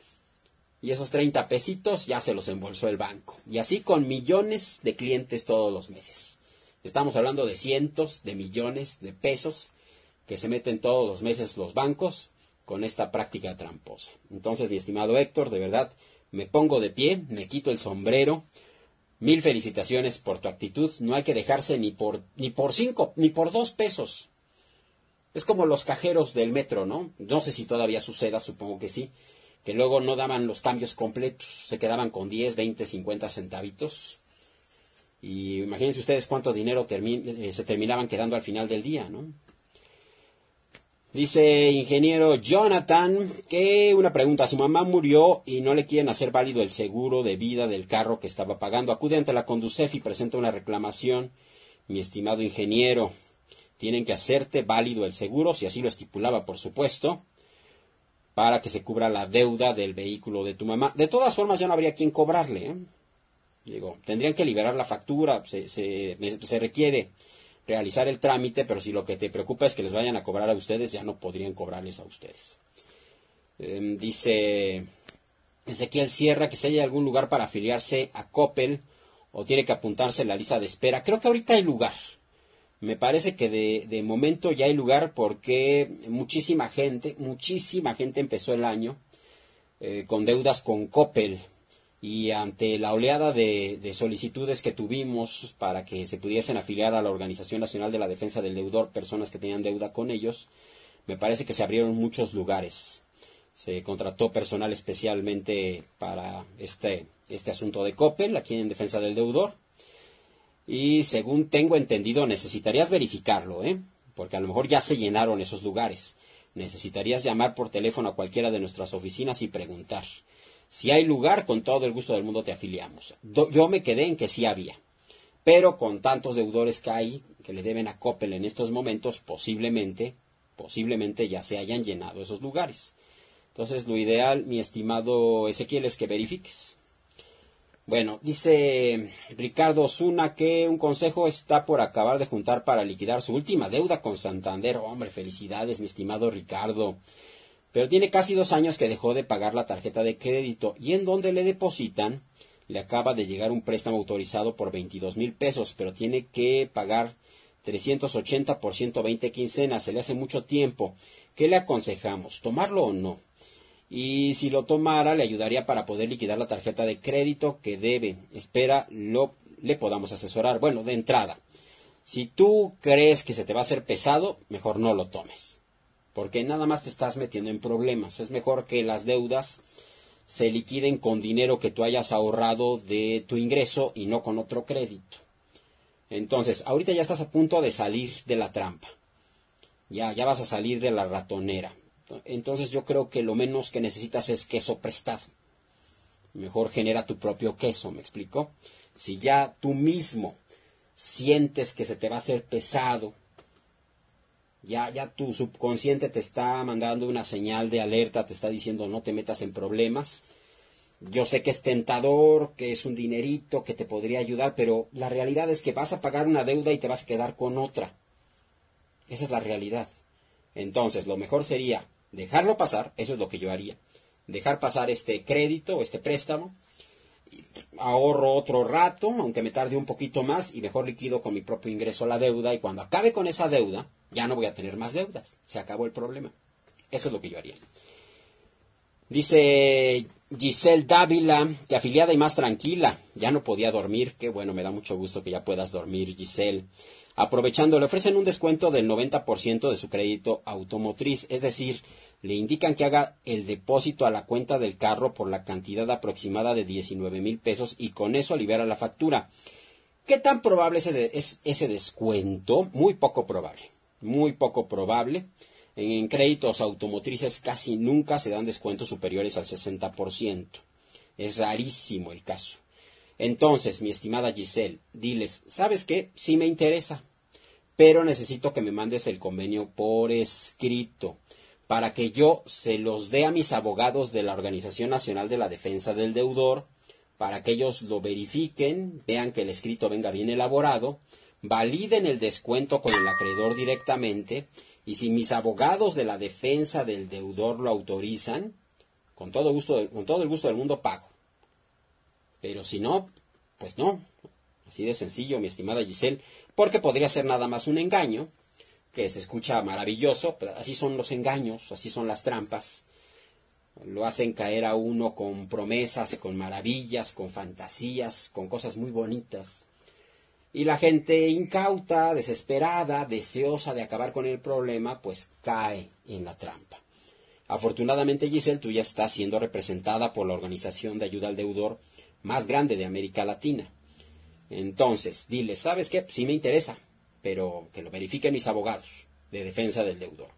Y esos 30 pesitos ya se los embolsó el banco. Y así con millones de clientes todos los meses. Estamos hablando de cientos de millones de pesos que se meten todos los meses los bancos con esta práctica tramposa. Entonces, mi estimado Héctor, de verdad, me pongo de pie, me quito el sombrero. 1000 felicitaciones por tu actitud. No hay que dejarse ni por 5, ni por 2 pesos. Es como los cajeros del metro, ¿no? No sé si todavía suceda, supongo que sí, que luego no daban los cambios completos, se quedaban con 10, 20, 50 centavitos. Y imagínense ustedes cuánto dinero se terminaban quedando al final del día, ¿no? Dice ingeniero Jonathan que una pregunta, su mamá murió y no le quieren hacer válido el seguro de vida del carro que estaba pagando. Acude ante la Conducef y presenta una reclamación. Mi estimado ingeniero, tienen que hacerte válido el seguro, si así lo estipulaba, por supuesto, para que se cubra la deuda del vehículo de tu mamá. De todas formas, ya no habría quien cobrarle, ¿eh? Digo, tendrían que liberar la factura, se requiere realizar el trámite, pero si lo que te preocupa es que les vayan a cobrar a ustedes, ya no podrían cobrarles a ustedes. Dice Ezequiel Sierra que si hay algún lugar para afiliarse a Coppel o tiene que apuntarse en la lista de espera. Creo que ahorita hay lugar. Me parece que de momento ya hay lugar porque muchísima gente empezó el año con deudas con Coppel. Y ante la oleada de solicitudes que tuvimos para que se pudiesen afiliar a la Organización Nacional de la Defensa del Deudor, personas que tenían deuda con ellos, me parece que se abrieron muchos lugares. Se contrató personal especialmente para este asunto de Coppel, aquí en Defensa del Deudor. Y según tengo entendido, necesitarías verificarlo, porque a lo mejor ya se llenaron esos lugares. Necesitarías llamar por teléfono a cualquiera de nuestras oficinas y preguntar. Si hay lugar, con todo el gusto del mundo te afiliamos. Yo me quedé en que sí había. Pero con tantos deudores que hay, que le deben a Coppel en estos momentos, posiblemente ya se hayan llenado esos lugares. Entonces, lo ideal, mi estimado Ezequiel, es que verifiques. Bueno, dice Ricardo Osuna que un consejo está por acabar de juntar para liquidar su última deuda con Santander. Hombre, felicidades, mi estimado Ricardo. Pero tiene casi 2 años que dejó de pagar la tarjeta de crédito y en donde le depositan le acaba de llegar un préstamo autorizado por 22,000 pesos, pero tiene que pagar 380 por 120 quincenas. Se le hace mucho tiempo. ¿Qué le aconsejamos? ¿Tomarlo o no? Y si lo tomara, le ayudaría para poder liquidar la tarjeta de crédito que debe. Espera, le podamos asesorar. Bueno, de entrada, si tú crees que se te va a hacer pesado, mejor no lo tomes. Porque nada más te estás metiendo en problemas. Es mejor que las deudas se liquiden con dinero que tú hayas ahorrado de tu ingreso y no con otro crédito. Entonces, ahorita ya estás a punto de salir de la trampa. Ya vas a salir de la ratonera. Entonces yo creo que lo menos que necesitas es queso prestado. Mejor genera tu propio queso, ¿me explico? Si ya tú mismo sientes que se te va a hacer pesado, ya tu subconsciente te está mandando una señal de alerta, te está diciendo no te metas en problemas. Yo sé que es tentador, que es un dinerito, que te podría ayudar, pero la realidad es que vas a pagar una deuda y te vas a quedar con otra. Esa es la realidad. Entonces, lo mejor sería dejarlo pasar, eso es lo que yo haría. Dejar pasar este crédito, este préstamo, ahorro otro rato, aunque me tarde un poquito más, y mejor liquido con mi propio ingreso la deuda, y cuando acabe con esa deuda, ya no voy a tener más deudas. Se acabó el problema. Eso es lo que yo haría. Dice Giselle Dávila que afiliada y más tranquila. Ya no podía dormir. Qué bueno, me da mucho gusto que ya puedas dormir, Giselle. Aprovechando, le ofrecen un descuento del 90% de su crédito automotriz. Es decir, le indican que haga el depósito a la cuenta del carro por la cantidad aproximada de 19,000 pesos y con eso libera la factura. ¿Qué tan probable es ese descuento? Muy poco probable. Muy poco probable. En créditos automotrices casi nunca se dan descuentos superiores al 60%. Es rarísimo el caso. Entonces, mi estimada Giselle, diles, ¿sabes qué? Sí me interesa, pero necesito que me mandes el convenio por escrito para que yo se los dé a mis abogados de la Organización Nacional de la Defensa del Deudor, para que ellos lo verifiquen, vean que el escrito venga bien elaborado, validen el descuento con el acreedor directamente, y si mis abogados de la defensa del deudor lo autorizan, con todo el gusto del mundo pago. Pero si no, pues no. Así de sencillo, mi estimada Giselle, porque podría ser nada más un engaño, que se escucha maravilloso, pero así son los engaños, así son las trampas. Lo hacen caer a uno con promesas, con maravillas, con fantasías, con cosas muy bonitas. Y la gente incauta, desesperada, deseosa de acabar con el problema, pues cae en la trampa. Afortunadamente, Giselle, tú ya estás siendo representada por la organización de ayuda al deudor más grande de América Latina. Entonces, dile, ¿sabes qué? Sí me interesa, pero que lo verifiquen mis abogados de defensa del deudor.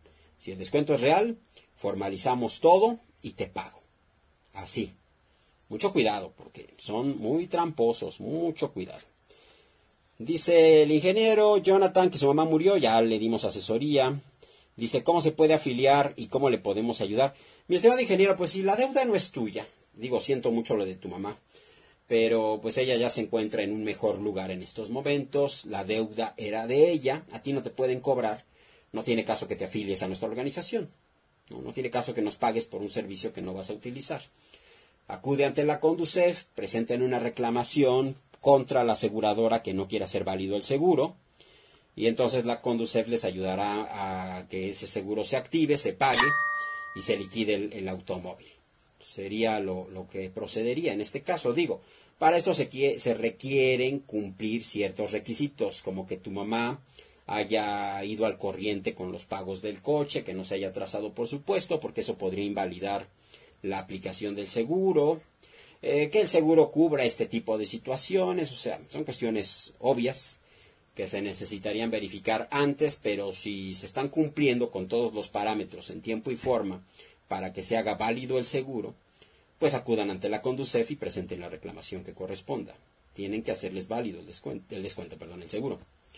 Si el descuento es real, formalizamos todo y te pago. Así. Mucho cuidado, porque son muy tramposos, mucho cuidado. Dice el ingeniero Jonathan que su mamá murió, ya le dimos asesoría. Dice, ¿cómo se puede afiliar y cómo le podemos ayudar? Mi estimado ingeniero, pues si la deuda no es tuya, digo, siento mucho lo de tu mamá, pero pues ella ya se encuentra en un mejor lugar en estos momentos, la deuda era de ella, a ti no te pueden cobrar, no tiene caso que te afilies a nuestra organización, no tiene caso que nos pagues por un servicio que no vas a utilizar. Acude ante la Conducef, presenten una reclamación contra la aseguradora que no quiera hacer válido el seguro, y entonces la Conducef les ayudará a que ese seguro se active, se pague y se liquide el automóvil. Sería lo que procedería en este caso. Digo, para esto se requieren cumplir ciertos requisitos, como que tu mamá haya ido al corriente con los pagos del coche, que no se haya atrasado por supuesto, porque eso podría invalidar la aplicación del seguro, que el seguro cubra este tipo de situaciones, o sea, son cuestiones obvias que se necesitarían verificar antes, pero si se están cumpliendo con todos los parámetros en tiempo y forma para que se haga válido el seguro, pues acudan ante la Conducef y presenten la reclamación que corresponda. Tienen que hacerles válido el seguro.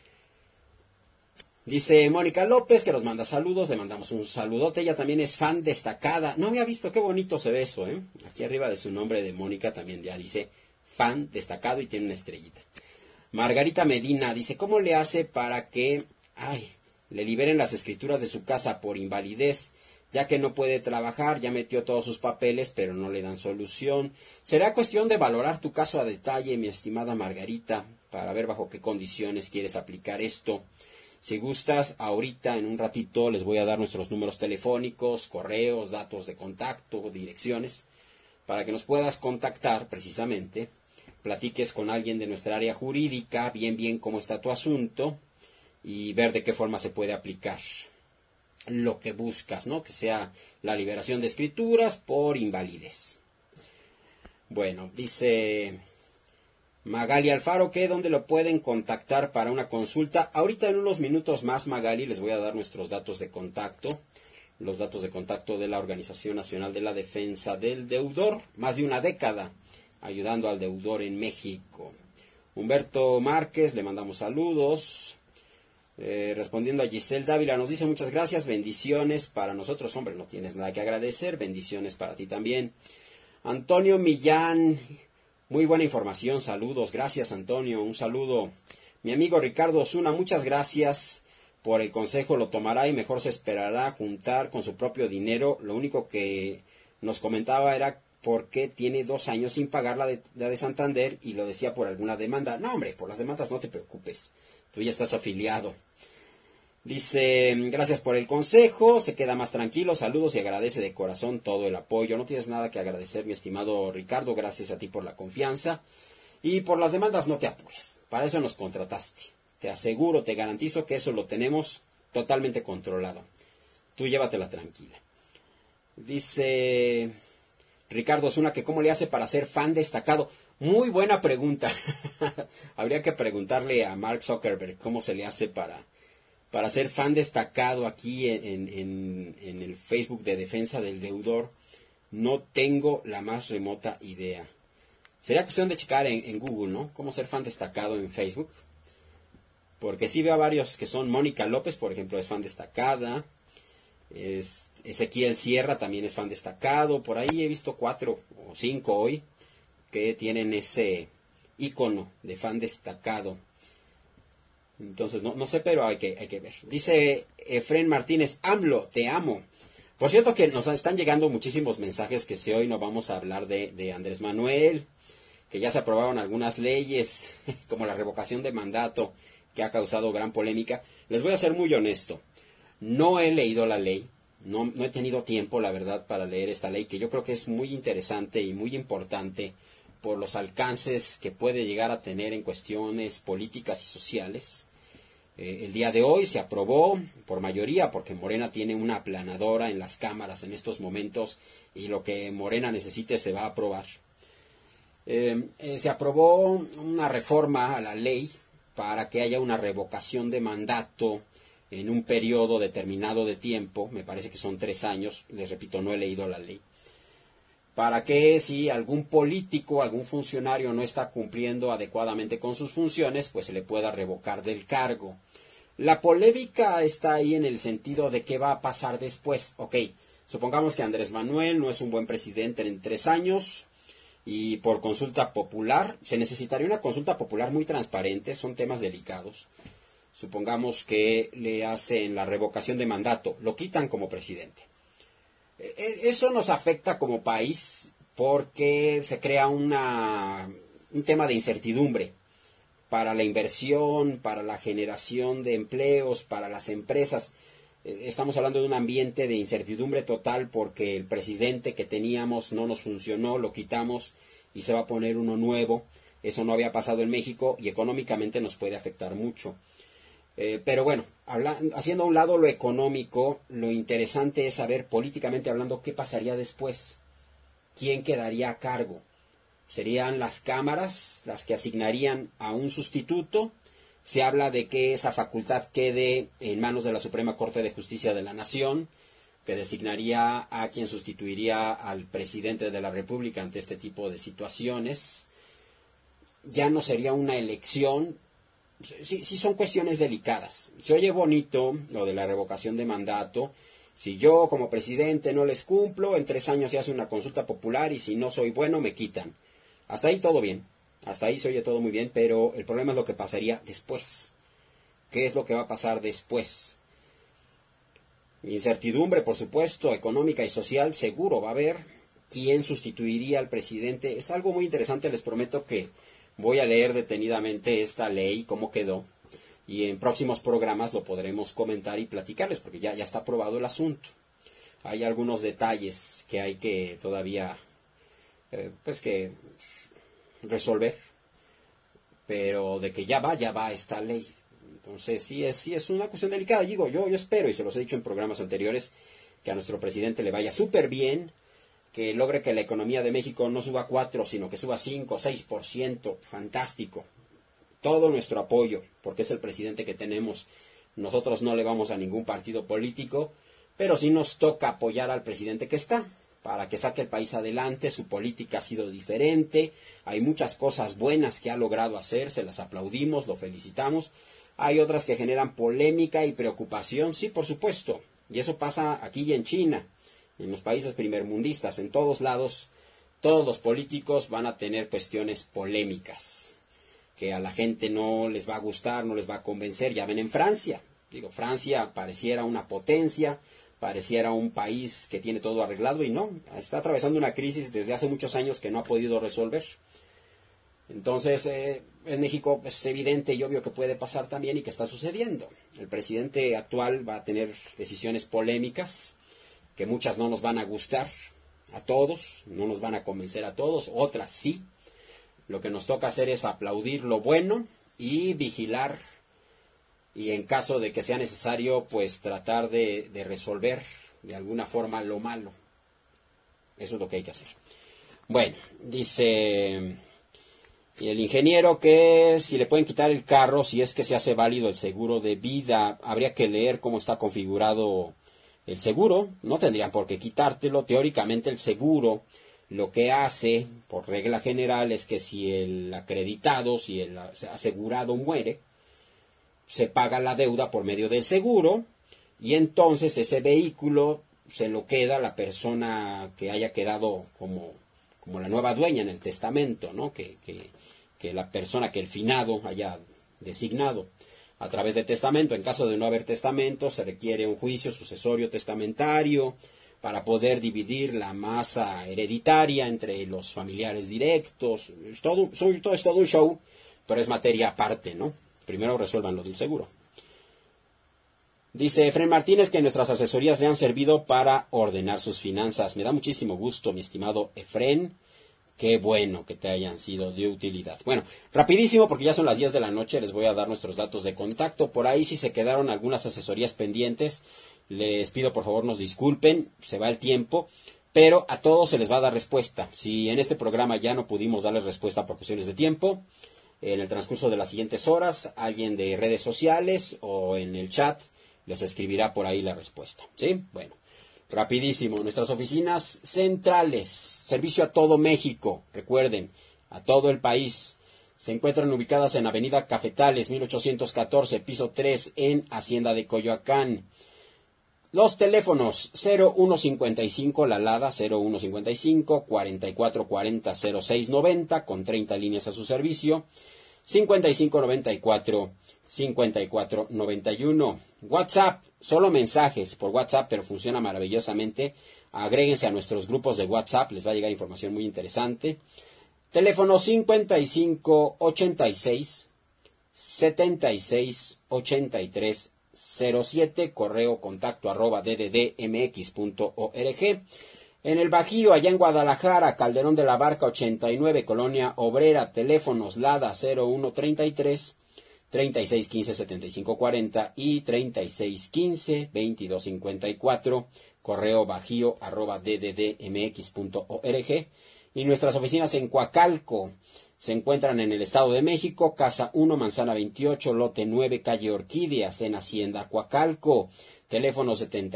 Dice Mónica López que nos manda saludos, le mandamos un saludote, ella también es fan destacada. No había visto, qué bonito se ve eso, ¿eh? Aquí arriba de su nombre de Mónica también ya dice fan destacado y tiene una estrellita. Margarita Medina dice, ¿cómo le hace para que le liberen las escrituras de su casa por invalidez, ya que no puede trabajar, ya metió todos sus papeles, pero no le dan solución? Será cuestión de valorar tu caso a detalle, mi estimada Margarita, para ver bajo qué condiciones quieres aplicar esto. Si gustas, ahorita en un ratito les voy a dar nuestros números telefónicos, correos, datos de contacto, direcciones, para que nos puedas contactar precisamente, platiques con alguien de nuestra área jurídica, bien cómo está tu asunto y ver de qué forma se puede aplicar lo que buscas, ¿no? Que sea la liberación de escrituras por invalidez. Bueno, dice Magali Alfaro que ¿dónde lo pueden contactar para una consulta? Ahorita en unos minutos más, Magali, les voy a dar nuestros datos de contacto, los datos de contacto de la Organización Nacional de la Defensa del Deudor, más de una década ayudando al deudor en México. Humberto Márquez, le mandamos saludos. Respondiendo a Giselle Dávila, nos dice muchas gracias, bendiciones para nosotros. Hombre, no tienes nada que agradecer, bendiciones para ti también. Antonio Millán, muy buena información, saludos, gracias Antonio, un saludo. Mi amigo Ricardo Osuna, muchas gracias por el consejo, lo tomará y mejor se esperará juntar con su propio dinero. Lo único que nos comentaba era por qué tiene 2 años sin pagar la de Santander y lo decía por alguna demanda. No, hombre, por las demandas no te preocupes, tú ya estás afiliado. Dice, gracias por el consejo, se queda más tranquilo, saludos y agradece de corazón todo el apoyo. No tienes nada que agradecer, mi estimado Ricardo, gracias a ti por la confianza. Y por las demandas no te apures, para eso nos contrataste. Te aseguro, te garantizo que eso lo tenemos totalmente controlado. Tú llévatela tranquila. Dice Ricardo Osuna que cómo le hace para ser fan destacado. Muy buena pregunta. Habría que preguntarle a Mark Zuckerberg cómo se le hace para ser fan destacado aquí en el Facebook de Defensa del Deudor. No tengo la más remota idea. Sería cuestión de checar en Google, ¿no? Cómo ser fan destacado en Facebook. Porque sí veo a varios que son. Mónica López, por ejemplo, es fan destacada. Ezequiel Sierra también es fan destacado. Por ahí he visto 4 o 5 hoy que tienen ese icono de fan destacado. Entonces, no sé, pero hay que ver. Dice Efren Martínez, AMLO, te amo. Por cierto que nos están llegando muchísimos mensajes que si hoy no vamos a hablar de Andrés Manuel, que ya se aprobaron algunas leyes, como la revocación de mandato, que ha causado gran polémica. Les voy a ser muy honesto. No he leído la ley, no he tenido tiempo, la verdad, para leer esta ley, que yo creo que es muy interesante y muy importante por los alcances que puede llegar a tener en cuestiones políticas y sociales. El día de hoy se aprobó por mayoría, porque Morena tiene una aplanadora en las cámaras en estos momentos, y lo que Morena necesite se va a aprobar. Se aprobó una reforma a la ley para que haya una revocación de mandato en un periodo determinado de tiempo, me parece que son 3 años, les repito, no he leído la ley, para que si algún político, algún funcionario no está cumpliendo adecuadamente con sus funciones, pues se le pueda revocar del cargo. La polémica está ahí en el sentido de qué va a pasar después. Ok, supongamos que Andrés Manuel no es un buen presidente en 3 años y por consulta popular, se necesitaría una consulta popular muy transparente, son temas delicados. Supongamos que le hacen la revocación de mandato, lo quitan como presidente. Eso nos afecta como país porque se crea un tema de incertidumbre para la inversión, para la generación de empleos, para las empresas. Estamos hablando de un ambiente de incertidumbre total porque el presidente que teníamos no nos funcionó, lo quitamos y se va a poner uno nuevo. Eso no había pasado en México y económicamente nos puede afectar mucho. Pero bueno, haciendo a un lado lo económico, lo interesante es saber políticamente hablando qué pasaría después. ¿Quién quedaría a cargo? ¿Serían las cámaras las que asignarían a un sustituto? Se habla de que esa facultad quede en manos de la Suprema Corte de Justicia de la Nación, que designaría a quien sustituiría al presidente de la República ante este tipo de situaciones. Ya no sería una elección. Sí son cuestiones delicadas. Se oye bonito lo de la revocación de mandato. Si yo como presidente no les cumplo, en 3 años se hace una consulta popular y si no soy bueno me quitan. Hasta ahí todo bien. Hasta ahí se oye todo muy bien, pero el problema es lo que pasaría después. ¿Qué es lo que va a pasar después? Incertidumbre, por supuesto, económica y social, seguro va a haber. ¿Quién sustituiría al presidente? Es algo muy interesante, les prometo que voy a leer detenidamente esta ley, cómo quedó, y en próximos programas lo podremos comentar y platicarles, porque ya está aprobado el asunto. Hay algunos detalles que hay que todavía que resolver, pero de que ya va esta ley. Entonces sí es una cuestión delicada. Digo, yo espero, y se los he dicho en programas anteriores, que a nuestro presidente le vaya súper bien, que logre que la economía de México no suba 4, sino que suba 5, 6%, fantástico. Todo nuestro apoyo, porque es el presidente que tenemos. Nosotros no le vamos a ningún partido político, pero sí nos toca apoyar al presidente que está, para que saque el país adelante. Su política ha sido diferente, hay muchas cosas buenas que ha logrado hacer, se las aplaudimos, lo felicitamos. Hay otras que generan polémica y preocupación, sí, por supuesto, y eso pasa aquí y en China. En los países primermundistas, en todos lados, todos los políticos van a tener cuestiones polémicas, que a la gente no les va a gustar, no les va a convencer. Ya ven en Francia, Francia pareciera una potencia, pareciera un país que tiene todo arreglado y no, está atravesando una crisis desde hace muchos años que no ha podido resolver. Entonces, en México es evidente y obvio que puede pasar también y que está sucediendo. El presidente actual va a tener decisiones polémicas, que muchas no nos van a gustar a todos, no nos van a convencer a todos, otras sí. Lo que nos toca hacer es aplaudir lo bueno y vigilar, y en caso de que sea necesario, pues tratar de resolver de alguna forma lo malo. Eso es lo que hay que hacer. Bueno, dice el ingeniero que si le pueden quitar el carro, si es que se hace válido el seguro de vida. Habría que leer cómo está configurado el seguro. No tendrían por qué quitártelo. Teóricamente el seguro lo que hace, por regla general, es que si el acreditado, si el asegurado muere, se paga la deuda por medio del seguro y entonces ese vehículo se lo queda la persona que haya quedado como la nueva dueña en el testamento, ¿no? Que la persona que el finado haya designado a través de testamento. En caso de no haber testamento, se requiere un juicio sucesorio testamentario para poder dividir la masa hereditaria entre los familiares directos. Todo es todo un show, pero es materia aparte, ¿no? Primero resuelvan lo del seguro. Dice Efren Martínez que nuestras asesorías le han servido para ordenar sus finanzas. Me da muchísimo gusto, mi estimado Efren. Qué bueno que te hayan sido de utilidad. Bueno, rapidísimo porque ya son las 10 de la noche, les voy a dar nuestros datos de contacto. Por ahí si se quedaron algunas asesorías pendientes, les pido por favor nos disculpen, se va el tiempo, pero a todos se les va a dar respuesta. Si en este programa ya no pudimos darles respuesta por cuestiones de tiempo, en el transcurso de las siguientes horas, alguien de redes sociales o en el chat les escribirá por ahí la respuesta, ¿sí? Bueno, rapidísimo, nuestras oficinas centrales, servicio a todo México, recuerden, a todo el país, se encuentran ubicadas en Avenida Cafetales, 1814, piso 3, en Hacienda de Coyoacán. Los teléfonos 0155 La Lada, 0155 4440 0690 con 30 líneas a su servicio, 5594 5491. WhatsApp, solo mensajes por WhatsApp, pero funciona maravillosamente. Agréguense a nuestros grupos de WhatsApp, les va a llegar información muy interesante. Teléfono 5586 76 83 07, correo contacto @dddmx.org. En el Bajío, allá en Guadalajara, Calderón de la Barca 89, Colonia Obrera, teléfonos Lada 0133 3615 7540 y 3615 2254, correo bajío @dddmx.org. Y nuestras oficinas en Coacalco se encuentran en el Estado de México, Casa 1, Manzana 28, Lote 9, Calle Orquídeas, en Hacienda Coacalco. Teléfono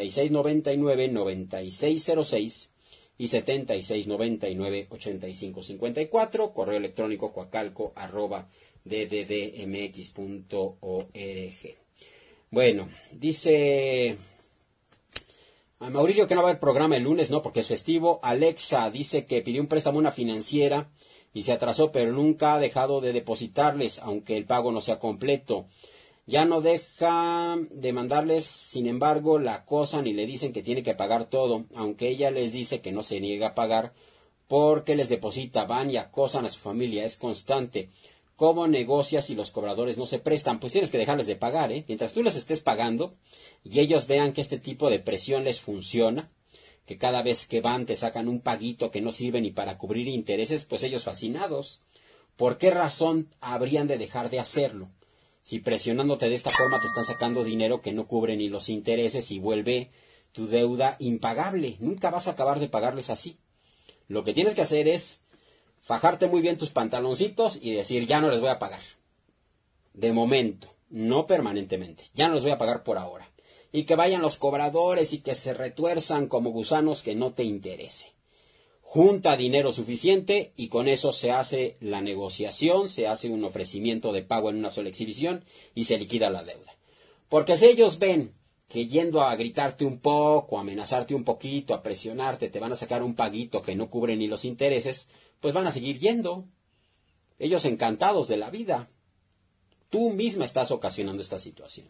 7699-9606 y 7699-8554. Correo electrónico coacalco@dddmx.org. Bueno, dice a Maurilio que no va a haber programa el lunes, no, porque es festivo. Alexa dice que pidió un préstamo a una financiera y se atrasó, pero nunca ha dejado de depositarles, aunque el pago no sea completo. Ya no deja de mandarles, sin embargo, la acosan y le dicen que tiene que pagar todo, aunque ella les dice que no se niega a pagar porque les deposita, van y acosan a su familia, es constante. ¿Cómo negocias si los cobradores no se prestan? Pues tienes que dejarles de pagar, ¿eh? Mientras tú les estés pagando y ellos vean que este tipo de presión les funciona, que cada vez que van te sacan un paguito que no sirve ni para cubrir intereses, pues ellos fascinados. ¿Por qué razón habrían de dejar de hacerlo? Si presionándote de esta forma te están sacando dinero que no cubre ni los intereses y vuelve tu deuda impagable. Nunca vas a acabar de pagarles así. Lo que tienes que hacer es fajarte muy bien tus pantaloncitos y decir, ya no les voy a pagar. De momento, no permanentemente. Ya no les voy a pagar por ahora. Y que vayan los cobradores y que se retuerzan como gusanos que no te interese. Junta dinero suficiente y con eso se hace la negociación, se hace un ofrecimiento de pago en una sola exhibición y se liquida la deuda. Porque si ellos ven que yendo a gritarte un poco, a amenazarte un poquito, a presionarte, te van a sacar un paguito que no cubre ni los intereses, pues van a seguir yendo. Ellos encantados de la vida. Tú misma estás ocasionando esta situación.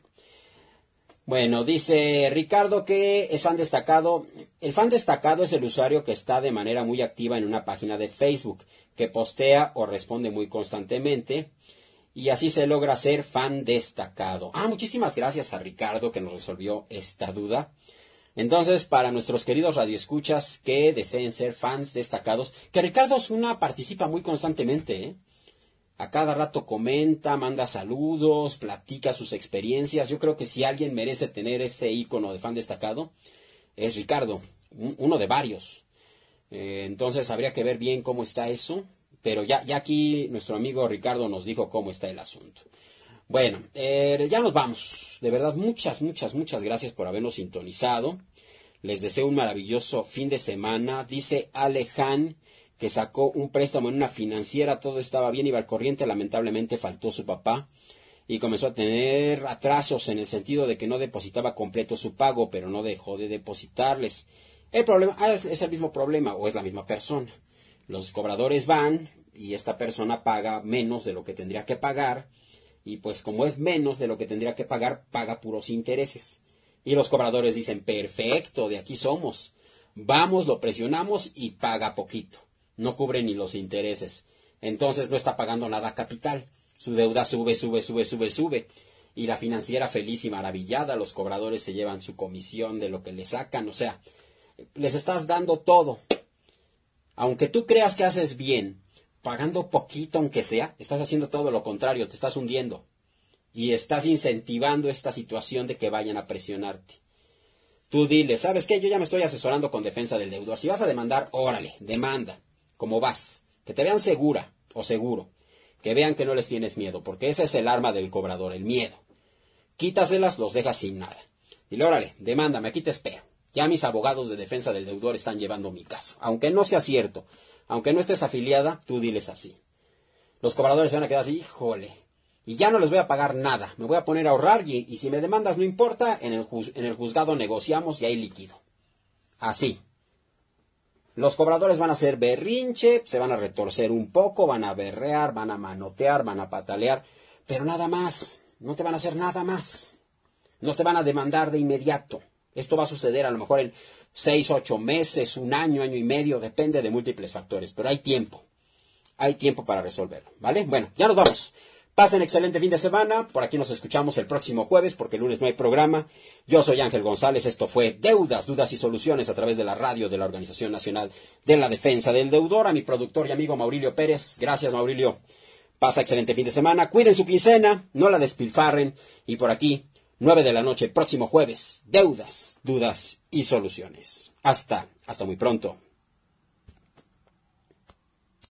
Bueno, dice Ricardo que es fan destacado. El fan destacado es el usuario que está de manera muy activa en una página de Facebook, que postea o responde muy constantemente, y así se logra ser fan destacado. Muchísimas gracias a Ricardo que nos resolvió esta duda. Entonces, para nuestros queridos radioescuchas que deseen ser fans destacados, que Ricardo Osuna participa muy constantemente, ¿eh? A cada rato comenta, manda saludos, platica sus experiencias. Yo creo que si alguien merece tener ese ícono de fan destacado, es Ricardo, uno de varios. Entonces habría que ver bien cómo está eso, pero ya aquí nuestro amigo Ricardo nos dijo cómo está el asunto. Bueno, ya nos vamos. De verdad, muchas gracias por habernos sintonizado. Les deseo un maravilloso fin de semana. Dice Aleján que sacó un préstamo en una financiera, todo estaba bien, iba al corriente, lamentablemente faltó su papá y comenzó a tener atrasos en el sentido de que no depositaba completo su pago, pero no dejó de depositarles. El problema es el mismo problema, o es la misma persona. Los cobradores van y esta persona paga menos de lo que tendría que pagar, y pues como es menos de lo que tendría que pagar, paga puros intereses. Y los cobradores dicen, perfecto, de aquí somos. Vamos, lo presionamos y paga poquito. No cubre ni los intereses. Entonces no está pagando nada capital. Su deuda sube. Y la financiera feliz y maravillada. Los cobradores se llevan su comisión de lo que le sacan. O sea, les estás dando todo. Aunque tú creas que haces bien, pagando poquito aunque sea, estás haciendo todo lo contrario. Te estás hundiendo. Y estás incentivando esta situación de que vayan a presionarte. Tú dile, ¿sabes qué? Yo ya me estoy asesorando con defensa del deudor. Si vas a demandar, órale, demanda. ¿Cómo vas? Que te vean segura o seguro. Que vean que no les tienes miedo, porque ese es el arma del cobrador, el miedo. Quítaselas, los dejas sin nada. Dile, órale, demándame, aquí te espero. Ya mis abogados de defensa del deudor están llevando mi caso. Aunque no sea cierto, aunque no estés afiliada, tú diles así. Los cobradores se van a quedar así, híjole, y ya no les voy a pagar nada. Me voy a poner a ahorrar y si me demandas no importa, en el juzgado negociamos y hay líquido. Así. Los cobradores van a hacer berrinche, se van a retorcer un poco, van a berrear, van a manotear, van a patalear, pero nada más, no te van a hacer nada más. No te van a demandar de inmediato. Esto va a suceder a lo mejor en 6, 8 meses, un año, año y medio, depende de múltiples factores, pero hay tiempo. Hay tiempo para resolverlo, ¿vale? Bueno, ya nos vamos. Pasen excelente fin de semana. Por aquí nos escuchamos el próximo jueves porque el lunes no hay programa. Yo soy Ángel González. Esto fue Deudas, Dudas y Soluciones a través de la radio de la Organización Nacional de la Defensa del Deudor. A mi productor y amigo Maurilio Pérez. Gracias, Maurilio. Pasa excelente fin de semana. Cuiden su quincena, no la despilfarren. Y por aquí, 9 de la noche, próximo jueves. Deudas, Dudas y Soluciones. Hasta muy pronto.